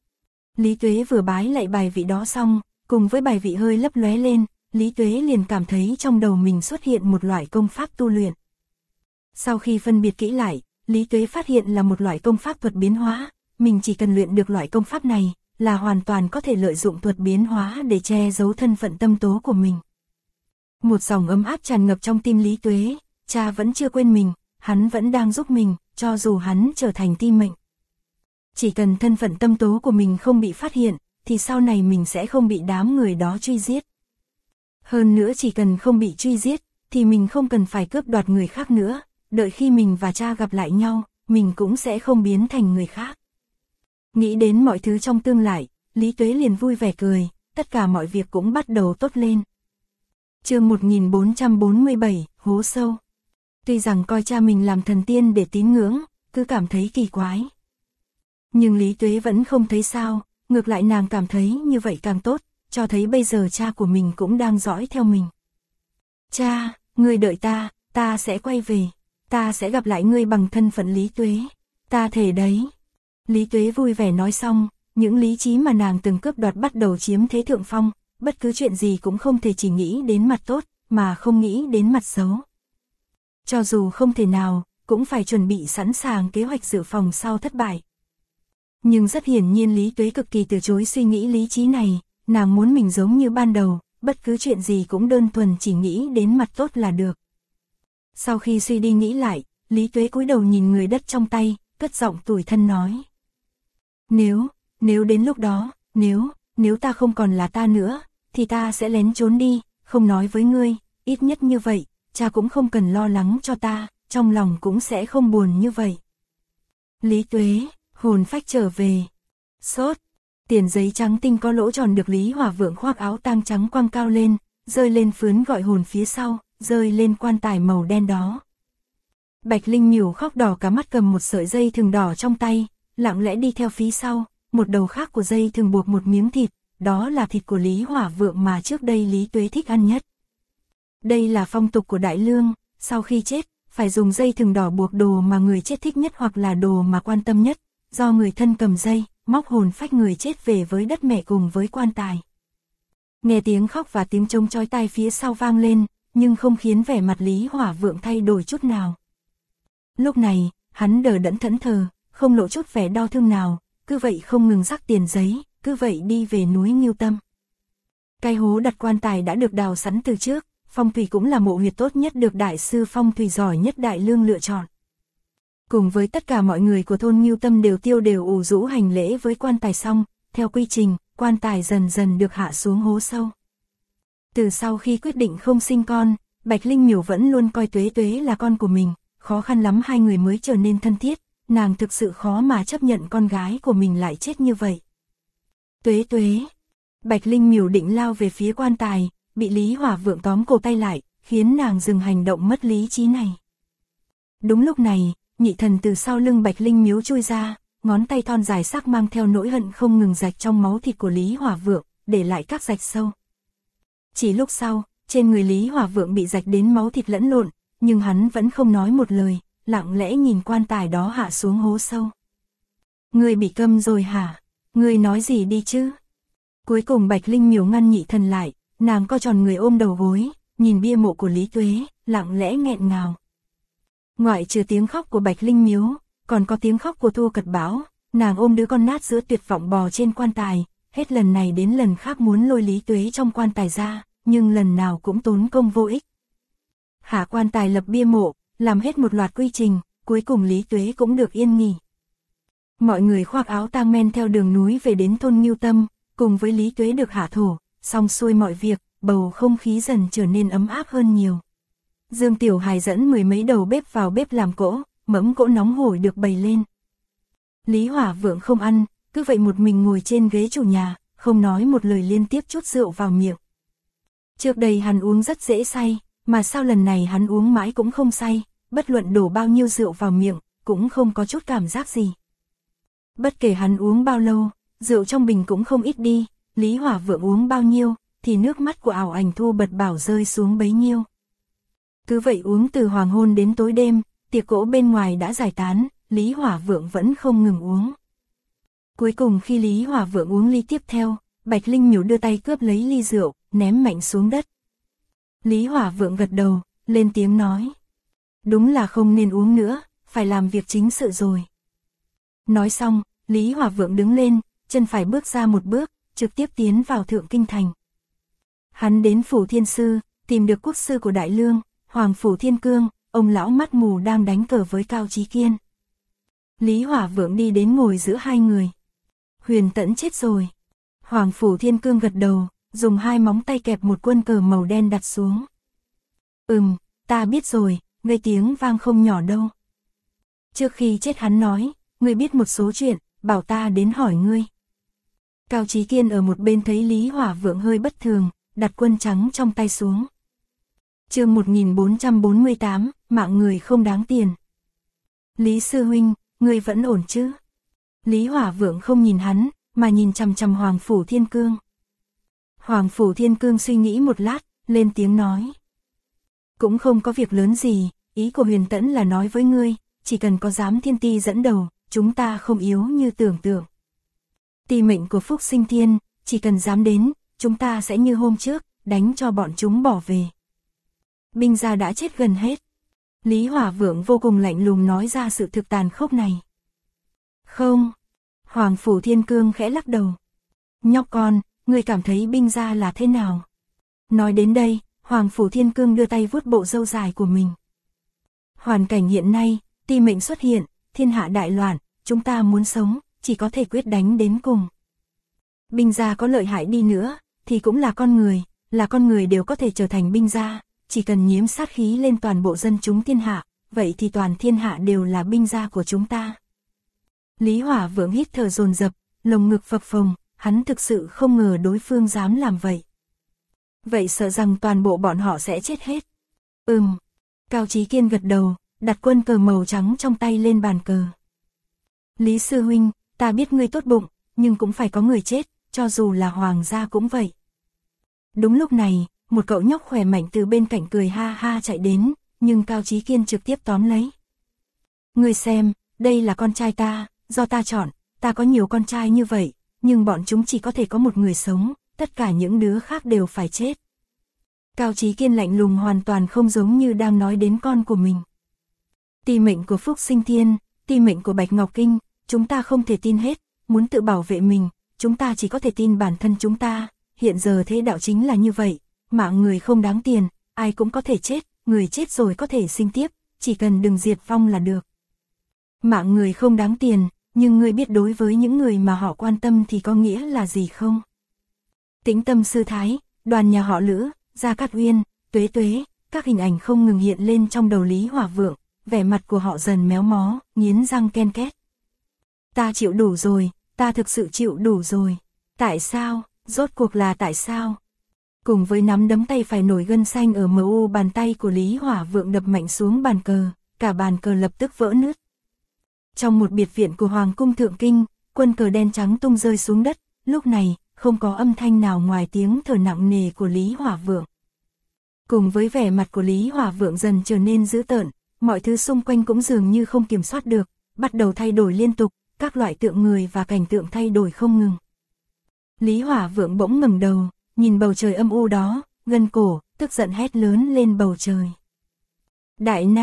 Lý Tuế vừa bái lạy bài vị đó xong, cùng với bài vị hơi lấp lóe lên, Lý Tuế liền cảm thấy trong đầu mình xuất hiện một loại công pháp tu luyện. Sau khi phân biệt kỹ lại, Lý Tuế phát hiện là một loại công pháp thuật biến hóa, mình chỉ cần luyện được loại công pháp này, là hoàn toàn có thể lợi dụng thuật biến hóa để che giấu thân phận tâm tố của mình. Một dòng ấm áp tràn ngập trong tim Lý Tuế, cha vẫn chưa quên mình, hắn vẫn đang giúp mình, cho dù hắn trở thành ti mệnh. Chỉ cần thân phận tâm tố của mình không bị phát hiện, thì sau này mình sẽ không bị đám người đó truy giết. Hơn nữa chỉ cần không bị truy giết, thì mình không cần phải cướp đoạt người khác nữa, đợi khi mình và cha gặp lại nhau, mình cũng sẽ không biến thành người khác. Nghĩ đến mọi thứ trong tương lai, Lý Tuế liền vui vẻ cười, tất cả mọi việc cũng bắt đầu tốt lên. Chương 1447, hố sâu. Tuy rằng coi cha mình làm thần tiên để tín ngưỡng, cứ cảm thấy kỳ quái. Nhưng Lý Tuế vẫn không thấy sao, ngược lại nàng cảm thấy như vậy càng tốt, cho thấy bây giờ cha của mình cũng đang dõi theo mình. Cha, ngươi đợi ta sẽ quay về, ta sẽ gặp lại ngươi bằng thân phận Lý Tuế, ta thề đấy. Lý Tuế vui vẻ nói xong, những lý trí mà nàng từng cướp đoạt bắt đầu chiếm thế thượng phong, bất cứ chuyện gì cũng không thể chỉ nghĩ đến mặt tốt, mà không nghĩ đến mặt xấu. Cho dù không thể nào, cũng phải chuẩn bị sẵn sàng kế hoạch dự phòng sau thất bại. Nhưng rất hiển nhiên Lý Tuế cực kỳ từ chối suy nghĩ lý trí này, nàng muốn mình giống như ban đầu, bất cứ chuyện gì cũng đơn thuần chỉ nghĩ đến mặt tốt là được. Sau khi suy đi nghĩ lại, Lý Tuế cúi đầu nhìn người đất trong tay, cất giọng tủi thân nói. Nếu đến lúc đó, nếu ta không còn là ta nữa, thì ta sẽ lén trốn đi, không nói với ngươi, ít nhất như vậy, cha cũng không cần lo lắng cho ta, trong lòng cũng sẽ không buồn như vậy. Lý Tuế, hồn phách trở về. Sốt, tiền giấy trắng tinh có lỗ tròn được Lý Hỏa Vượng khoác áo tang trắng quăng cao lên, rơi lên phướn gọi hồn phía sau, rơi lên quan tài màu đen đó. Bạch Linh Miểu khóc đỏ cả mắt cầm một sợi dây thừng đỏ trong tay, lặng lẽ đi theo phía sau, một đầu khác của dây thừng buộc một miếng thịt, đó là thịt của Lý Hỏa Vượng mà trước đây Lý Tuế thích ăn nhất. Đây là phong tục của Đại Lương, sau khi chết, phải dùng dây thừng đỏ buộc đồ mà người chết thích nhất hoặc là đồ mà quan tâm nhất, do người thân cầm dây, móc hồn phách người chết về với đất mẹ cùng với quan tài. Nghe tiếng khóc và tiếng trống chói tai phía sau vang lên, nhưng không khiến vẻ mặt Lý Hỏa Vượng thay đổi chút nào. Lúc này, hắn đờ đẫn thẫn thờ, không lộ chút vẻ đau thương nào, cứ vậy không ngừng rắc tiền giấy, cứ vậy đi về núi Ngưu Tâm. Cái hố đặt quan tài đã được đào sẵn từ trước, phong thủy cũng là mộ huyệt tốt nhất được đại sư phong thủy giỏi nhất Đại Lương lựa chọn. Cùng với tất cả mọi người của thôn Ngưu Tâm đều ủ rũ hành lễ với quan tài xong, theo quy trình, quan tài dần dần được hạ xuống hố sâu. Từ sau khi quyết định không sinh con, Bạch Linh Miểu vẫn luôn coi Tuế Tuế là con của mình, khó khăn lắm hai người mới trở nên thân thiết, nàng thực sự khó mà chấp nhận con gái của mình lại chết như vậy. Tuế Tuế, Bạch Linh Miểu định lao về phía quan tài, bị Lý Hỏa Vượng tóm cổ tay lại, khiến nàng dừng hành động mất lý trí này. Đúng lúc này, nhị thần từ sau lưng Bạch Linh Miếu chui ra, ngón tay thon dài sắc mang theo nỗi hận không ngừng rạch trong máu thịt của Lý Hỏa Vượng, để lại các rạch sâu. Chỉ lúc sau, trên người Lý Hỏa Vượng bị rạch đến máu thịt lẫn lộn, nhưng hắn vẫn không nói một lời, lặng lẽ nhìn quan tài đó hạ xuống hố sâu. Ngươi bị câm rồi hả? Ngươi nói gì đi chứ? Cuối cùng Bạch Linh Miểu ngăn nhị thần lại, nàng co tròn người ôm đầu gối, nhìn bia mộ của Lý Tuế, lặng lẽ nghẹn ngào. Ngoại trừ tiếng khóc của Bạch Linh Miếu, còn có tiếng khóc của Thu Cật Bảo, nàng ôm đứa con nát giữa tuyệt vọng bò trên quan tài, hết lần này đến lần khác muốn lôi Lý Tuế trong quan tài ra, nhưng lần nào cũng tốn công vô ích. Hạ quan tài lập bia mộ, làm hết một loạt quy trình, cuối cùng Lý Tuế cũng được yên nghỉ. Mọi người khoác áo tang men theo đường núi về đến thôn Ngưu Tâm, cùng với Lý Tuế được hạ thổ, xong xuôi mọi việc, bầu không khí dần trở nên ấm áp hơn nhiều. Dương Tiểu Hài dẫn 10 mấy đầu bếp vào bếp làm cỗ, mẫm cỗ nóng hổi được bày lên. Lý Hỏa Vượng không ăn, cứ vậy một mình ngồi trên ghế chủ nhà, không nói một lời liên tiếp chút rượu vào miệng. Trước đây hắn uống rất dễ say, mà sao lần này hắn uống mãi cũng không say, bất luận đổ bao nhiêu rượu vào miệng, cũng không có chút cảm giác gì. Bất kể hắn uống bao lâu, rượu trong bình cũng không ít đi, Lý Hỏa Vượng uống bao nhiêu, thì nước mắt của Ảo Ảnh Thu Bật Bảo rơi xuống bấy nhiêu. Cứ vậy uống từ hoàng hôn đến tối đêm, tiệc cỗ bên ngoài đã giải tán, Lý Hỏa Vượng vẫn không ngừng uống. Cuối cùng khi Lý Hỏa Vượng uống ly tiếp theo, Bạch Linh Miểu đưa tay cướp lấy ly rượu, ném mạnh xuống đất. Lý Hỏa Vượng gật đầu, lên tiếng nói. Đúng là không nên uống nữa, phải làm việc chính sự rồi. Nói xong, Lý Hỏa Vượng đứng lên, chân phải bước ra một bước, trực tiếp tiến vào Thượng Kinh Thành. Hắn đến Phủ Thiên Sư, tìm được quốc sư của Đại Lương, Hoàng Phủ Thiên Cương, ông lão mắt mù đang đánh cờ với Cao Chí Kiên. Lý Hỏa Vượng đi đến ngồi giữa hai người. Huyền Tẫn chết rồi. Hoàng Phủ Thiên Cương gật đầu, dùng hai móng tay kẹp một quân cờ màu đen đặt xuống. Ta biết rồi, gây tiếng vang không nhỏ đâu. Trước khi chết hắn nói, ngươi biết một số chuyện, bảo ta đến hỏi ngươi. Cao Chí Kiên ở một bên thấy Lý Hỏa Vượng hơi bất thường, đặt quân trắng trong tay xuống. Chương 1448, mạng người không đáng tiền. Lý sư huynh, ngươi vẫn ổn chứ? Lý Hỏa Vượng không nhìn hắn, mà nhìn chằm chằm Hoàng Phủ Thiên Cương. Hoàng Phủ Thiên Cương suy nghĩ một lát, lên tiếng nói. Cũng không có việc lớn gì, ý của Huyền Tẫn là nói với ngươi, chỉ cần có Giám Thiên Ti dẫn đầu, chúng ta không yếu như tưởng tượng. Ti mệnh của Phúc Sinh Thiên, chỉ cần dám đến, chúng ta sẽ như hôm trước, đánh cho bọn chúng bỏ về. Binh gia đã chết gần hết. Lý Hỏa Vượng vô cùng lạnh lùng nói ra sự thực tàn khốc này. Không. Hoàng Phủ Thiên Cương khẽ lắc đầu. Nhóc con, ngươi cảm thấy binh gia là thế nào? Nói đến đây, Hoàng Phủ Thiên Cương đưa tay vuốt bộ râu dài của mình. Hoàn cảnh hiện nay, ti mệnh xuất hiện, thiên hạ đại loạn, chúng ta muốn sống, chỉ có thể quyết đánh đến cùng. Binh gia có lợi hại đi nữa, thì cũng là con người đều có thể trở thành binh gia, chỉ cần nhiễm sát khí lên toàn bộ dân chúng thiên hạ, vậy thì toàn thiên hạ đều là binh gia của chúng ta. Lý Hỏa Vượng hít thở dồn dập, lồng ngực phập phồng, hắn thực sự không ngờ đối phương dám làm vậy. Vậy sợ rằng toàn bộ bọn họ sẽ chết hết. Cao Chí Kiên gật đầu, đặt quân cờ màu trắng trong tay lên bàn cờ. Lý sư huynh, ta biết ngươi tốt bụng, nhưng cũng phải có người chết, cho dù là hoàng gia cũng vậy. Đúng lúc này, một cậu nhóc khỏe mạnh từ bên cạnh cười ha ha chạy đến, nhưng Cao Chí Kiên trực tiếp tóm lấy. Ngươi xem, đây là con trai ta, do ta chọn, ta có nhiều con trai như vậy, nhưng bọn chúng chỉ có thể có một người sống, tất cả những đứa khác đều phải chết. Cao Chí Kiên lạnh lùng hoàn toàn không giống như đang nói đến con của mình. Ti mệnh của Phúc Sinh Thiên, ti mệnh của Bạch Ngọc Kinh, chúng ta không thể tin hết, muốn tự bảo vệ mình, chúng ta chỉ có thể tin bản thân chúng ta, hiện giờ thế đạo chính là như vậy, mạng người không đáng tiền, ai cũng có thể chết, người chết rồi có thể sinh tiếp, chỉ cần đừng diệt vong là được. Mạng người không đáng tiền, nhưng ngươi biết đối với những người mà họ quan tâm thì có nghĩa là gì không? Tĩnh Tâm sư thái, đoàn nhà họ Lữ, Gia Cát Uyên, Tuế Tuế, các hình ảnh không ngừng hiện lên trong đầu Lý Hỏa Vượng, vẻ mặt của họ dần méo mó, nghiến răng ken két. Ta chịu đủ rồi, ta thực sự chịu đủ rồi. Tại sao, rốt cuộc là tại sao? Cùng với nắm đấm tay phải nổi gân xanh ở mu bàn tay của Lý Hỏa Vượng đập mạnh xuống bàn cờ, cả bàn cờ lập tức vỡ nứt. Trong một biệt viện của Hoàng cung Thượng Kinh, quân cờ đen trắng tung rơi xuống đất, lúc này, không có âm thanh nào ngoài tiếng thở nặng nề của Lý Hỏa Vượng. Cùng với vẻ mặt của Lý Hỏa Vượng dần trở nên dữ tợn, mọi thứ xung quanh cũng dường như không kiểm soát được, bắt đầu thay đổi liên tục, các loại tượng người và cảnh tượng thay đổi không ngừng. Lý Hỏa Vượng bỗng ngẩng đầu, nhìn bầu trời âm u đó, gân cổ, tức giận hét lớn lên bầu trời. Đại Na,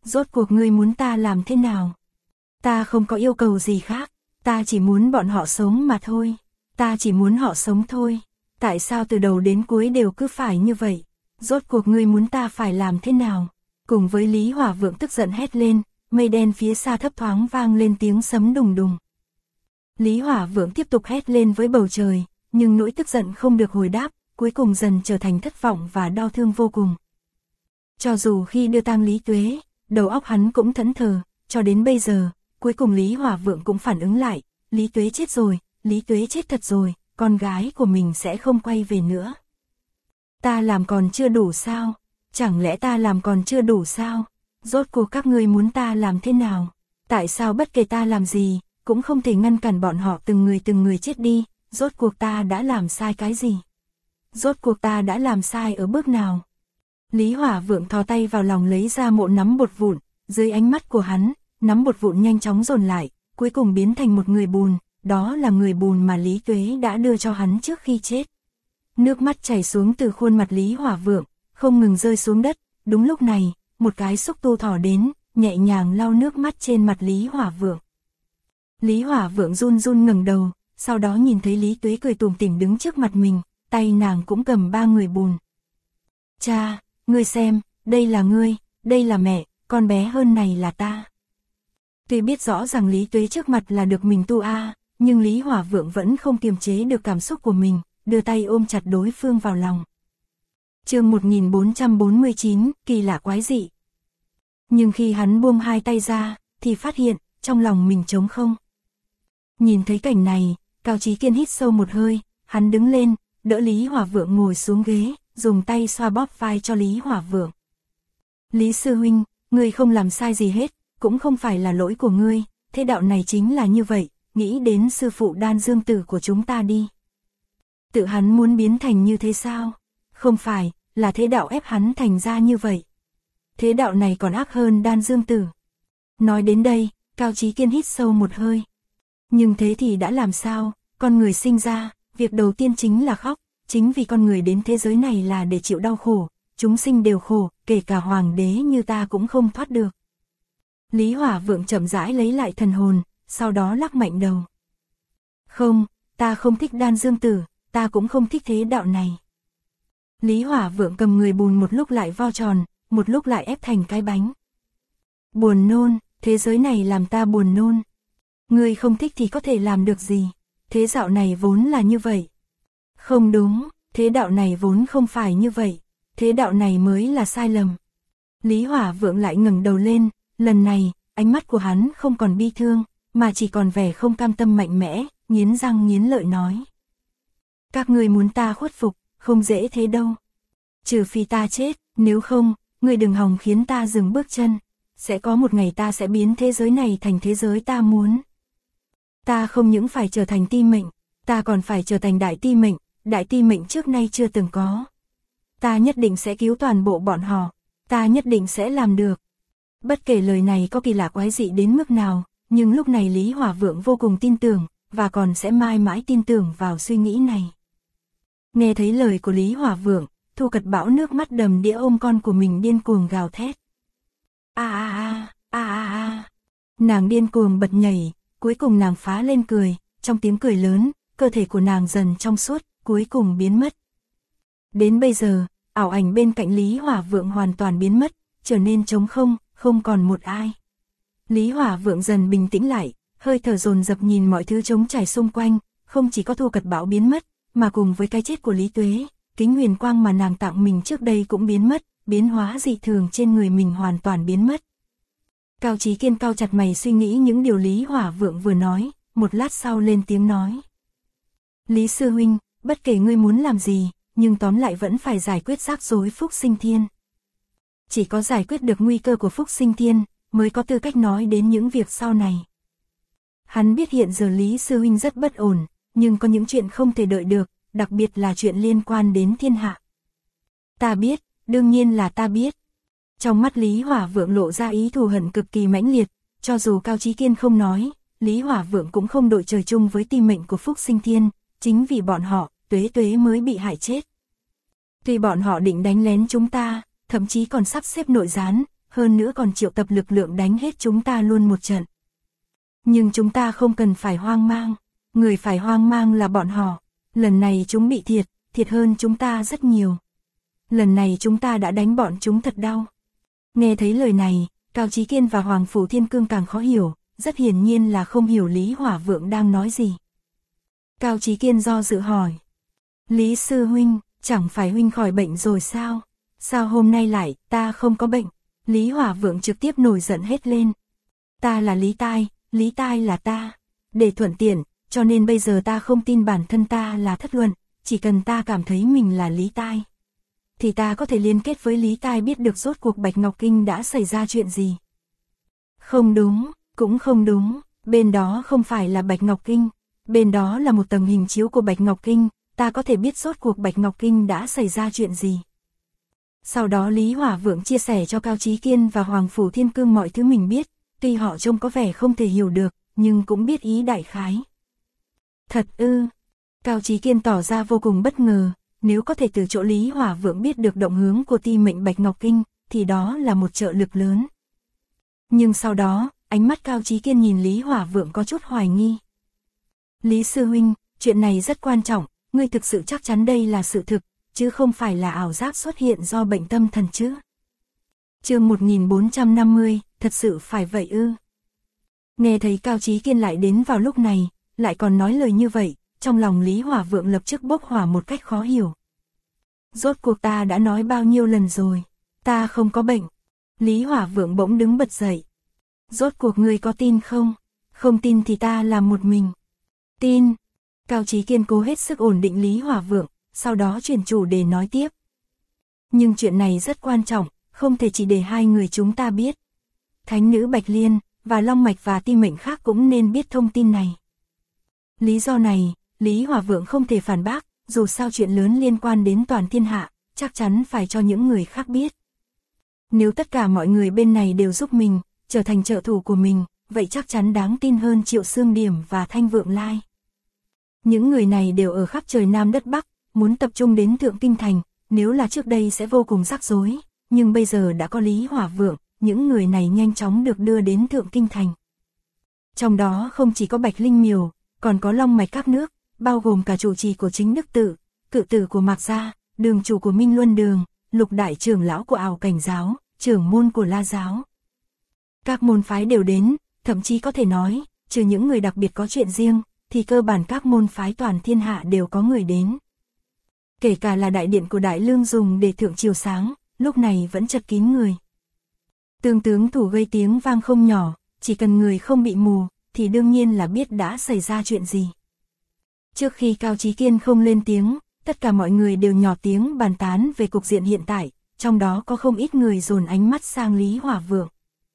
Rốt cuộc ngươi muốn ta làm thế nào? Ta không có yêu cầu gì khác, ta chỉ muốn bọn họ sống mà thôi. Ta chỉ muốn họ sống thôi. Tại sao từ đầu đến cuối đều cứ phải như vậy? Rốt cuộc ngươi muốn ta phải làm thế nào? Cùng với Lý Hỏa Vượng tức giận hét lên, mây đen phía xa thấp thoáng vang lên tiếng sấm đùng đùng. Lý Hỏa Vượng tiếp tục hét lên với bầu trời, nhưng nỗi tức giận không được hồi đáp, cuối cùng dần trở thành thất vọng và đau thương vô cùng. Cho dù khi đưa tang Lý Tuế, đầu óc hắn cũng thẫn thờ, cho đến bây giờ, cuối cùng Lý Hỏa Vượng cũng phản ứng lại, Lý Tuế chết rồi, Lý Tuế chết thật rồi, con gái của mình sẽ không quay về nữa. Ta làm còn chưa đủ sao? Chẳng lẽ ta làm còn chưa đủ sao? Rốt cuộc các ngươi muốn ta làm thế nào? Tại sao bất kể ta làm gì, cũng không thể ngăn cản bọn họ từng người chết đi? Rốt cuộc ta đã làm sai cái gì? Rốt cuộc ta đã làm sai ở bước nào? Lý Hỏa Vượng thò tay vào lòng lấy ra một nắm bột vụn, dưới ánh mắt của hắn, nắm bột vụn nhanh chóng dồn lại, cuối cùng biến thành một người bùn, đó là người bùn mà Lý Tuế đã đưa cho hắn trước khi chết. Nước mắt chảy xuống từ khuôn mặt Lý Hỏa Vượng, không ngừng rơi xuống đất, đúng lúc này, một cái xúc tu thỏ đến, nhẹ nhàng lau nước mắt trên mặt Lý Hỏa Vượng. Lý Hỏa Vượng run run ngẩng đầu, sau đó nhìn thấy Lý Tuế cười tủm tỉm đứng trước mặt mình, tay nàng cũng cầm 3 người bùn. Cha, ngươi xem, đây là ngươi, đây là mẹ, con bé hơn này là ta. Tuy biết rõ rằng Lý Tuế trước mặt là được mình tu nhưng Lý Hỏa Vượng vẫn không kiềm chế được cảm xúc của mình, đưa tay ôm chặt đối phương vào lòng. Chương 1449, kỳ lạ quái dị. Nhưng khi hắn buông hai tay ra, thì phát hiện, trong lòng mình trống không. Nhìn thấy cảnh này, Cao Chí Kiên hít sâu một hơi, hắn đứng lên, đỡ Lý Hỏa Vượng ngồi xuống ghế, dùng tay xoa bóp vai cho Lý Hỏa Vượng. Lý sư huynh, ngươi không làm sai gì hết, cũng không phải là lỗi của ngươi, thế đạo này chính là như vậy, nghĩ đến sư phụ Đan Dương Tử của chúng ta đi. Tự hắn muốn biến thành như thế sao? Không phải, là thế đạo ép hắn thành ra như vậy. Thế đạo này còn ác hơn Đan Dương Tử. Nói đến đây, Cao Chí Kiên hít sâu một hơi. Nhưng thế thì đã làm sao? Con người sinh ra, việc đầu tiên chính là khóc, chính vì con người đến thế giới này là để chịu đau khổ, chúng sinh đều khổ, kể cả hoàng đế như ta cũng không thoát được. Lý Hỏa Vượng chậm rãi lấy lại thần hồn, sau đó lắc mạnh đầu. Không, ta không thích Đan Dương Tử, ta cũng không thích thế đạo này. Lý Hỏa Vượng cầm người bùn một lúc lại vo tròn, một lúc lại ép thành cái bánh. Buồn nôn, thế giới này làm ta buồn nôn. Ngươi không thích thì có thể làm được gì, thế đạo này vốn là như vậy. Không đúng, thế đạo này vốn không phải như vậy, thế đạo này mới là sai lầm. Lý Hỏa Vượng lại ngẩng đầu lên, lần này, ánh mắt của hắn không còn bi thương, mà chỉ còn vẻ không cam tâm mạnh mẽ, nghiến răng nghiến lợi nói. Các ngươi muốn ta khuất phục, không dễ thế đâu. Trừ phi ta chết, nếu không, ngươi đừng hòng khiến ta dừng bước chân. Sẽ có một ngày ta sẽ biến thế giới này thành thế giới ta muốn. Ta không những phải trở thành ti mệnh, ta còn phải trở thành đại ti mệnh trước nay chưa từng có. Ta nhất định sẽ cứu toàn bộ bọn họ, ta nhất định sẽ làm được. Bất kể lời này có kỳ lạ quái dị đến mức nào, nhưng lúc này Lý Hỏa Vượng vô cùng tin tưởng, và còn sẽ mãi mãi tin tưởng vào suy nghĩ này. Nghe thấy lời của Lý Hỏa Vượng, Thu Cật Bảo nước mắt đầm đìa ôm con của mình điên cuồng gào thét. Nàng điên cuồng bật nhảy, cuối cùng nàng phá lên cười, trong tiếng cười lớn, cơ thể của nàng dần trong suốt, cuối cùng biến mất. Đến bây giờ, ảo ảnh bên cạnh Lý Hỏa Vượng hoàn toàn biến mất, trở nên trống không, không còn một ai. Lý Hỏa Vượng dần bình tĩnh lại, hơi thở dồn dập nhìn mọi thứ trống trải xung quanh, không chỉ có Thu Cật Bảo biến mất, mà cùng với cái chết của Lý Tuế, kính huyền quang mà nàng tặng mình trước đây cũng biến mất, biến hóa dị thường trên người mình hoàn toàn biến mất. Cao Chí Kiên cau chặt mày suy nghĩ những điều Lý Hỏa Vượng vừa nói, một lát sau lên tiếng nói. Lý sư huynh, bất kể ngươi muốn làm gì, nhưng tóm lại vẫn phải giải quyết rắc rối Phúc Sinh Thiên. Chỉ có giải quyết được nguy cơ của Phúc Sinh Thiên, mới có tư cách nói đến những việc sau này. Hắn biết hiện giờ Lý sư huynh rất bất ổn, nhưng có những chuyện không thể đợi được, đặc biệt là chuyện liên quan đến thiên hạ. Ta biết, đương nhiên là ta biết. Trong mắt Lý Hỏa Vượng lộ ra ý thù hận cực kỳ mãnh liệt, cho dù Cao Chí Kiên không nói, Lý Hỏa Vượng cũng không đội trời chung với ti mệnh của Phúc Sinh Thiên, chính vì bọn họ, Tuế Tuế mới bị hại chết. Tuy bọn họ định đánh lén chúng ta, thậm chí còn sắp xếp nội gián, hơn nữa còn triệu tập lực lượng đánh hết chúng ta luôn một trận. Nhưng chúng ta không cần phải hoang mang, người phải hoang mang là bọn họ, lần này chúng bị thiệt hơn chúng ta rất nhiều. Lần này chúng ta đã đánh bọn chúng thật đau. Nghe thấy lời này, Cao Chí Kiên và Hoàng Phủ Thiên Cương càng khó hiểu, rất hiển nhiên là không hiểu Lý Hỏa Vượng đang nói gì. Cao Chí Kiên do dự hỏi. Lý sư huynh, chẳng phải huynh khỏi bệnh rồi sao? Sao hôm nay lại, ta không có bệnh? Lý Hỏa Vượng trực tiếp nổi giận hết lên. Ta là Lý Tai là ta. Để thuận tiện, cho nên bây giờ ta không tin bản thân ta là thất luận, chỉ cần ta cảm thấy mình là Lý Tai. Thì ta có thể liên kết với Lý Tai biết được rốt cuộc Bạch Ngọc Kinh đã xảy ra chuyện gì. Không đúng, cũng không đúng, bên đó không phải là Bạch Ngọc Kinh, bên đó là một tầng hình chiếu của Bạch Ngọc Kinh, ta có thể biết rốt cuộc Bạch Ngọc Kinh đã xảy ra chuyện gì. Sau đó Lý Hỏa Vượng chia sẻ cho Cao Chí Kiên và Hoàng Phủ Thiên Cương mọi thứ mình biết, tuy họ trông có vẻ không thể hiểu được, nhưng cũng biết ý đại khái. Thật ư? Cao Chí Kiên tỏ ra vô cùng bất ngờ, nếu có thể từ chỗ Lý Hỏa Vượng biết được động hướng của ti mệnh Bạch Ngọc Kinh, thì đó là một trợ lực lớn. Nhưng sau đó, ánh mắt Cao Chí Kiên nhìn Lý Hỏa Vượng có chút hoài nghi. Lý sư huynh, chuyện này rất quan trọng, ngươi thực sự chắc chắn đây là sự thực, chứ không phải là ảo giác xuất hiện do bệnh tâm thần chứ? Chương 1450, thật sự phải vậy ư? Nghe thấy Cao Chí Kiên lại đến vào lúc này, lại còn nói lời như vậy, trong lòng Lý Hỏa Vượng lập tức bốc hỏa một cách khó hiểu. Rốt cuộc ta đã nói bao nhiêu lần rồi, ta không có bệnh. Lý Hỏa Vượng bỗng đứng bật dậy. Rốt cuộc ngươi có tin không? Không tin thì ta làm một mình. Tin. Cao Chí Kiên cố hết sức ổn định Lý Hỏa Vượng, sau đó chuyển chủ đề nói tiếp. Nhưng chuyện này rất quan trọng, không thể chỉ để hai người chúng ta biết. Thánh nữ Bạch Liên, và Long Mạch và ti mệnh khác cũng nên biết thông tin này. Lý do này, Lý Hỏa Vượng không thể phản bác, dù sao chuyện lớn liên quan đến toàn thiên hạ, chắc chắn phải cho những người khác biết. Nếu tất cả mọi người bên này đều giúp mình, trở thành trợ thủ của mình, vậy chắc chắn đáng tin hơn Triệu Xương Điểm và Thanh Vượng Lai. Những người này đều ở khắp trời Nam đất Bắc, muốn tập trung đến Thượng Kinh Thành, nếu là trước đây sẽ vô cùng rắc rối, nhưng bây giờ đã có Lý Hỏa Vượng, những người này nhanh chóng được đưa đến Thượng Kinh Thành. Trong đó không chỉ có Bạch Linh Miều, còn có Long Mạch các nước, bao gồm cả chủ trì của Chính Đức Tự, cự tử của Mạc Gia, đường chủ của Minh Luân Đường, lục đại trưởng lão của Ảo Cảnh Giáo, trưởng môn của La Giáo. Các môn phái đều đến, thậm chí có thể nói, trừ những người đặc biệt có chuyện riêng, thì cơ bản các môn phái toàn thiên hạ đều có người đến. Kể cả là đại điện của Đại Lương dùng để thượng chiều sáng, lúc này vẫn chật kín người. Tương tướng thủ gây tiếng vang không nhỏ, chỉ cần người không bị mù, thì đương nhiên là biết đã xảy ra chuyện gì. Trước khi Cao Chí Kiên không lên tiếng, tất cả mọi người đều nhỏ tiếng bàn tán về cục diện hiện tại, trong đó có không ít người dồn ánh mắt sang Lý Hỏa Vượng.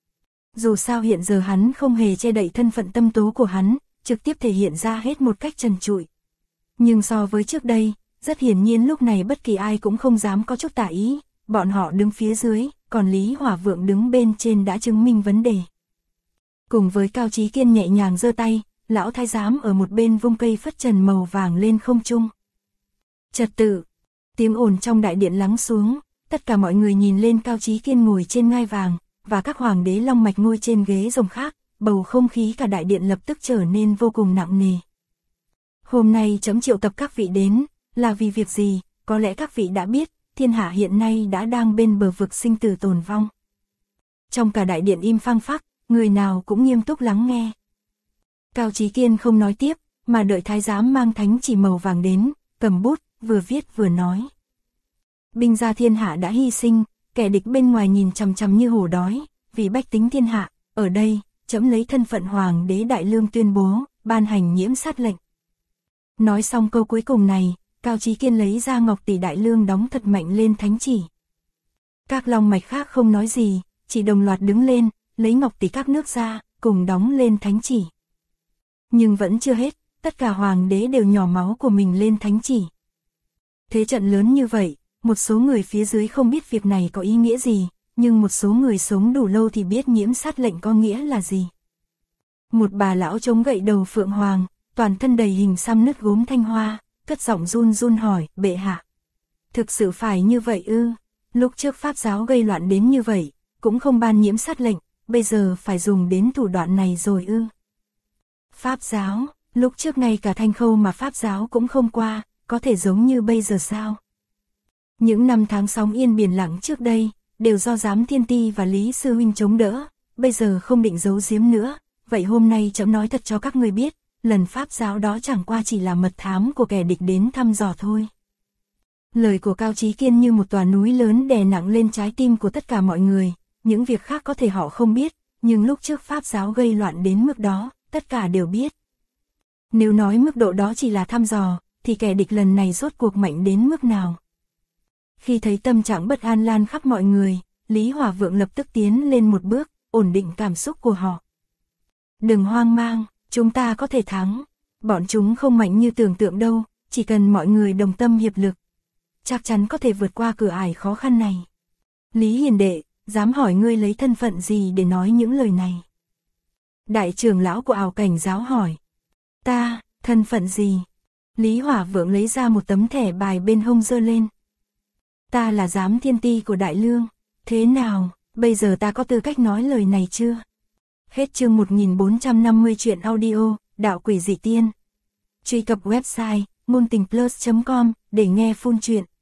Dù sao hiện giờ hắn không hề che đậy thân phận tâm tố của hắn, trực tiếp thể hiện ra hết một cách trần trụi. Nhưng so với trước đây, rất hiển nhiên lúc này bất kỳ ai cũng không dám có chút tả ý, bọn họ đứng phía dưới, còn Lý Hỏa Vượng đứng bên trên đã chứng minh vấn đề. Cùng với Cao Chí Kiên nhẹ nhàng giơ tay, lão thái giám ở một bên vung cây phất trần màu vàng lên không trung. Trật tự. Tiếng ồn trong đại điện lắng xuống, tất cả mọi người nhìn lên Cao Chí Kiên ngồi trên ngai vàng, và các hoàng đế Long Mạch ngồi trên ghế rồng khác, bầu không khí cả đại điện lập tức trở nên vô cùng nặng nề. Hôm nay chấm triệu tập các vị đến, là vì việc gì, có lẽ các vị đã biết, thiên hạ hiện nay đã đang bên bờ vực sinh tử tồn vong. Trong cả đại điện im phăng phắc, người nào cũng nghiêm túc lắng nghe. Cao Chí Kiên không nói tiếp, mà đợi thái giám mang thánh chỉ màu vàng đến, cầm bút, vừa viết vừa nói. Binh gia thiên hạ đã hy sinh, kẻ địch bên ngoài nhìn chằm chằm như hổ đói, vì bách tính thiên hạ, ở đây, chấm lấy thân phận hoàng đế Đại Lương tuyên bố, ban hành nhiễm sát lệnh. Nói xong câu cuối cùng này, Cao Chí Kiên lấy ra ngọc tỷ Đại Lương đóng thật mạnh lên thánh chỉ. Các long mạch khác không nói gì, chỉ đồng loạt đứng lên, lấy ngọc tỷ các nước ra, cùng đóng lên thánh chỉ. Nhưng vẫn chưa hết, tất cả hoàng đế đều nhỏ máu của mình lên thánh chỉ. Thế trận lớn như vậy, một số người phía dưới không biết việc này có ý nghĩa gì, nhưng một số người sống đủ lâu thì biết nhiễm sát lệnh có nghĩa là gì. Một bà lão chống gậy đầu phượng hoàng, toàn thân đầy hình xăm nứt gốm thanh hoa, cất giọng run run hỏi, bệ hạ. Thực sự phải như vậy ư? Lúc trước pháp giáo gây loạn đến như vậy, cũng không ban nhiễm sát lệnh, bây giờ phải dùng đến thủ đoạn này rồi ư. Pháp giáo, lúc trước ngay cả Thanh Khâu mà Pháp giáo cũng không qua, có thể giống như bây giờ sao? Những năm tháng sóng yên biển lặng trước đây, đều do Giám Thiên Ti và Lý Sư Huynh chống đỡ, bây giờ không định giấu giếm nữa, vậy hôm nay trẫm nói thật cho các người biết, lần Pháp giáo đó chẳng qua chỉ là mật thám của kẻ địch đến thăm dò thôi. Lời của Cao Chí Kiên như một tòa núi lớn đè nặng lên trái tim của tất cả mọi người, những việc khác có thể họ không biết, nhưng lúc trước Pháp giáo gây loạn đến mức đó, tất cả đều biết. Nếu nói mức độ đó chỉ là thăm dò, thì kẻ địch lần này rốt cuộc mạnh đến mức nào? Khi thấy tâm trạng bất an lan khắp mọi người, Lý Hỏa Vượng lập tức tiến lên một bước, ổn định cảm xúc của họ. Đừng hoang mang, chúng ta có thể thắng. Bọn chúng không mạnh như tưởng tượng đâu, chỉ cần mọi người đồng tâm hiệp lực. Chắc chắn có thể vượt qua cửa ải khó khăn này. Lý Hiền Đệ, dám hỏi ngươi lấy thân phận gì để nói những lời này? Đại trưởng lão của Ảo Cảnh giáo hỏi. Ta, thân phận gì? Lý Hỏa Vượng lấy ra một tấm thẻ bài bên hông giơ lên. Ta là Giám Thiên Ti của Đại Lương. Thế nào, bây giờ ta có tư cách nói lời này chưa? Hết chương 1450 truyện audio, Đạo Quỷ Dị Tiên. Truy cập website ngôn tình plus.com để nghe full truyện.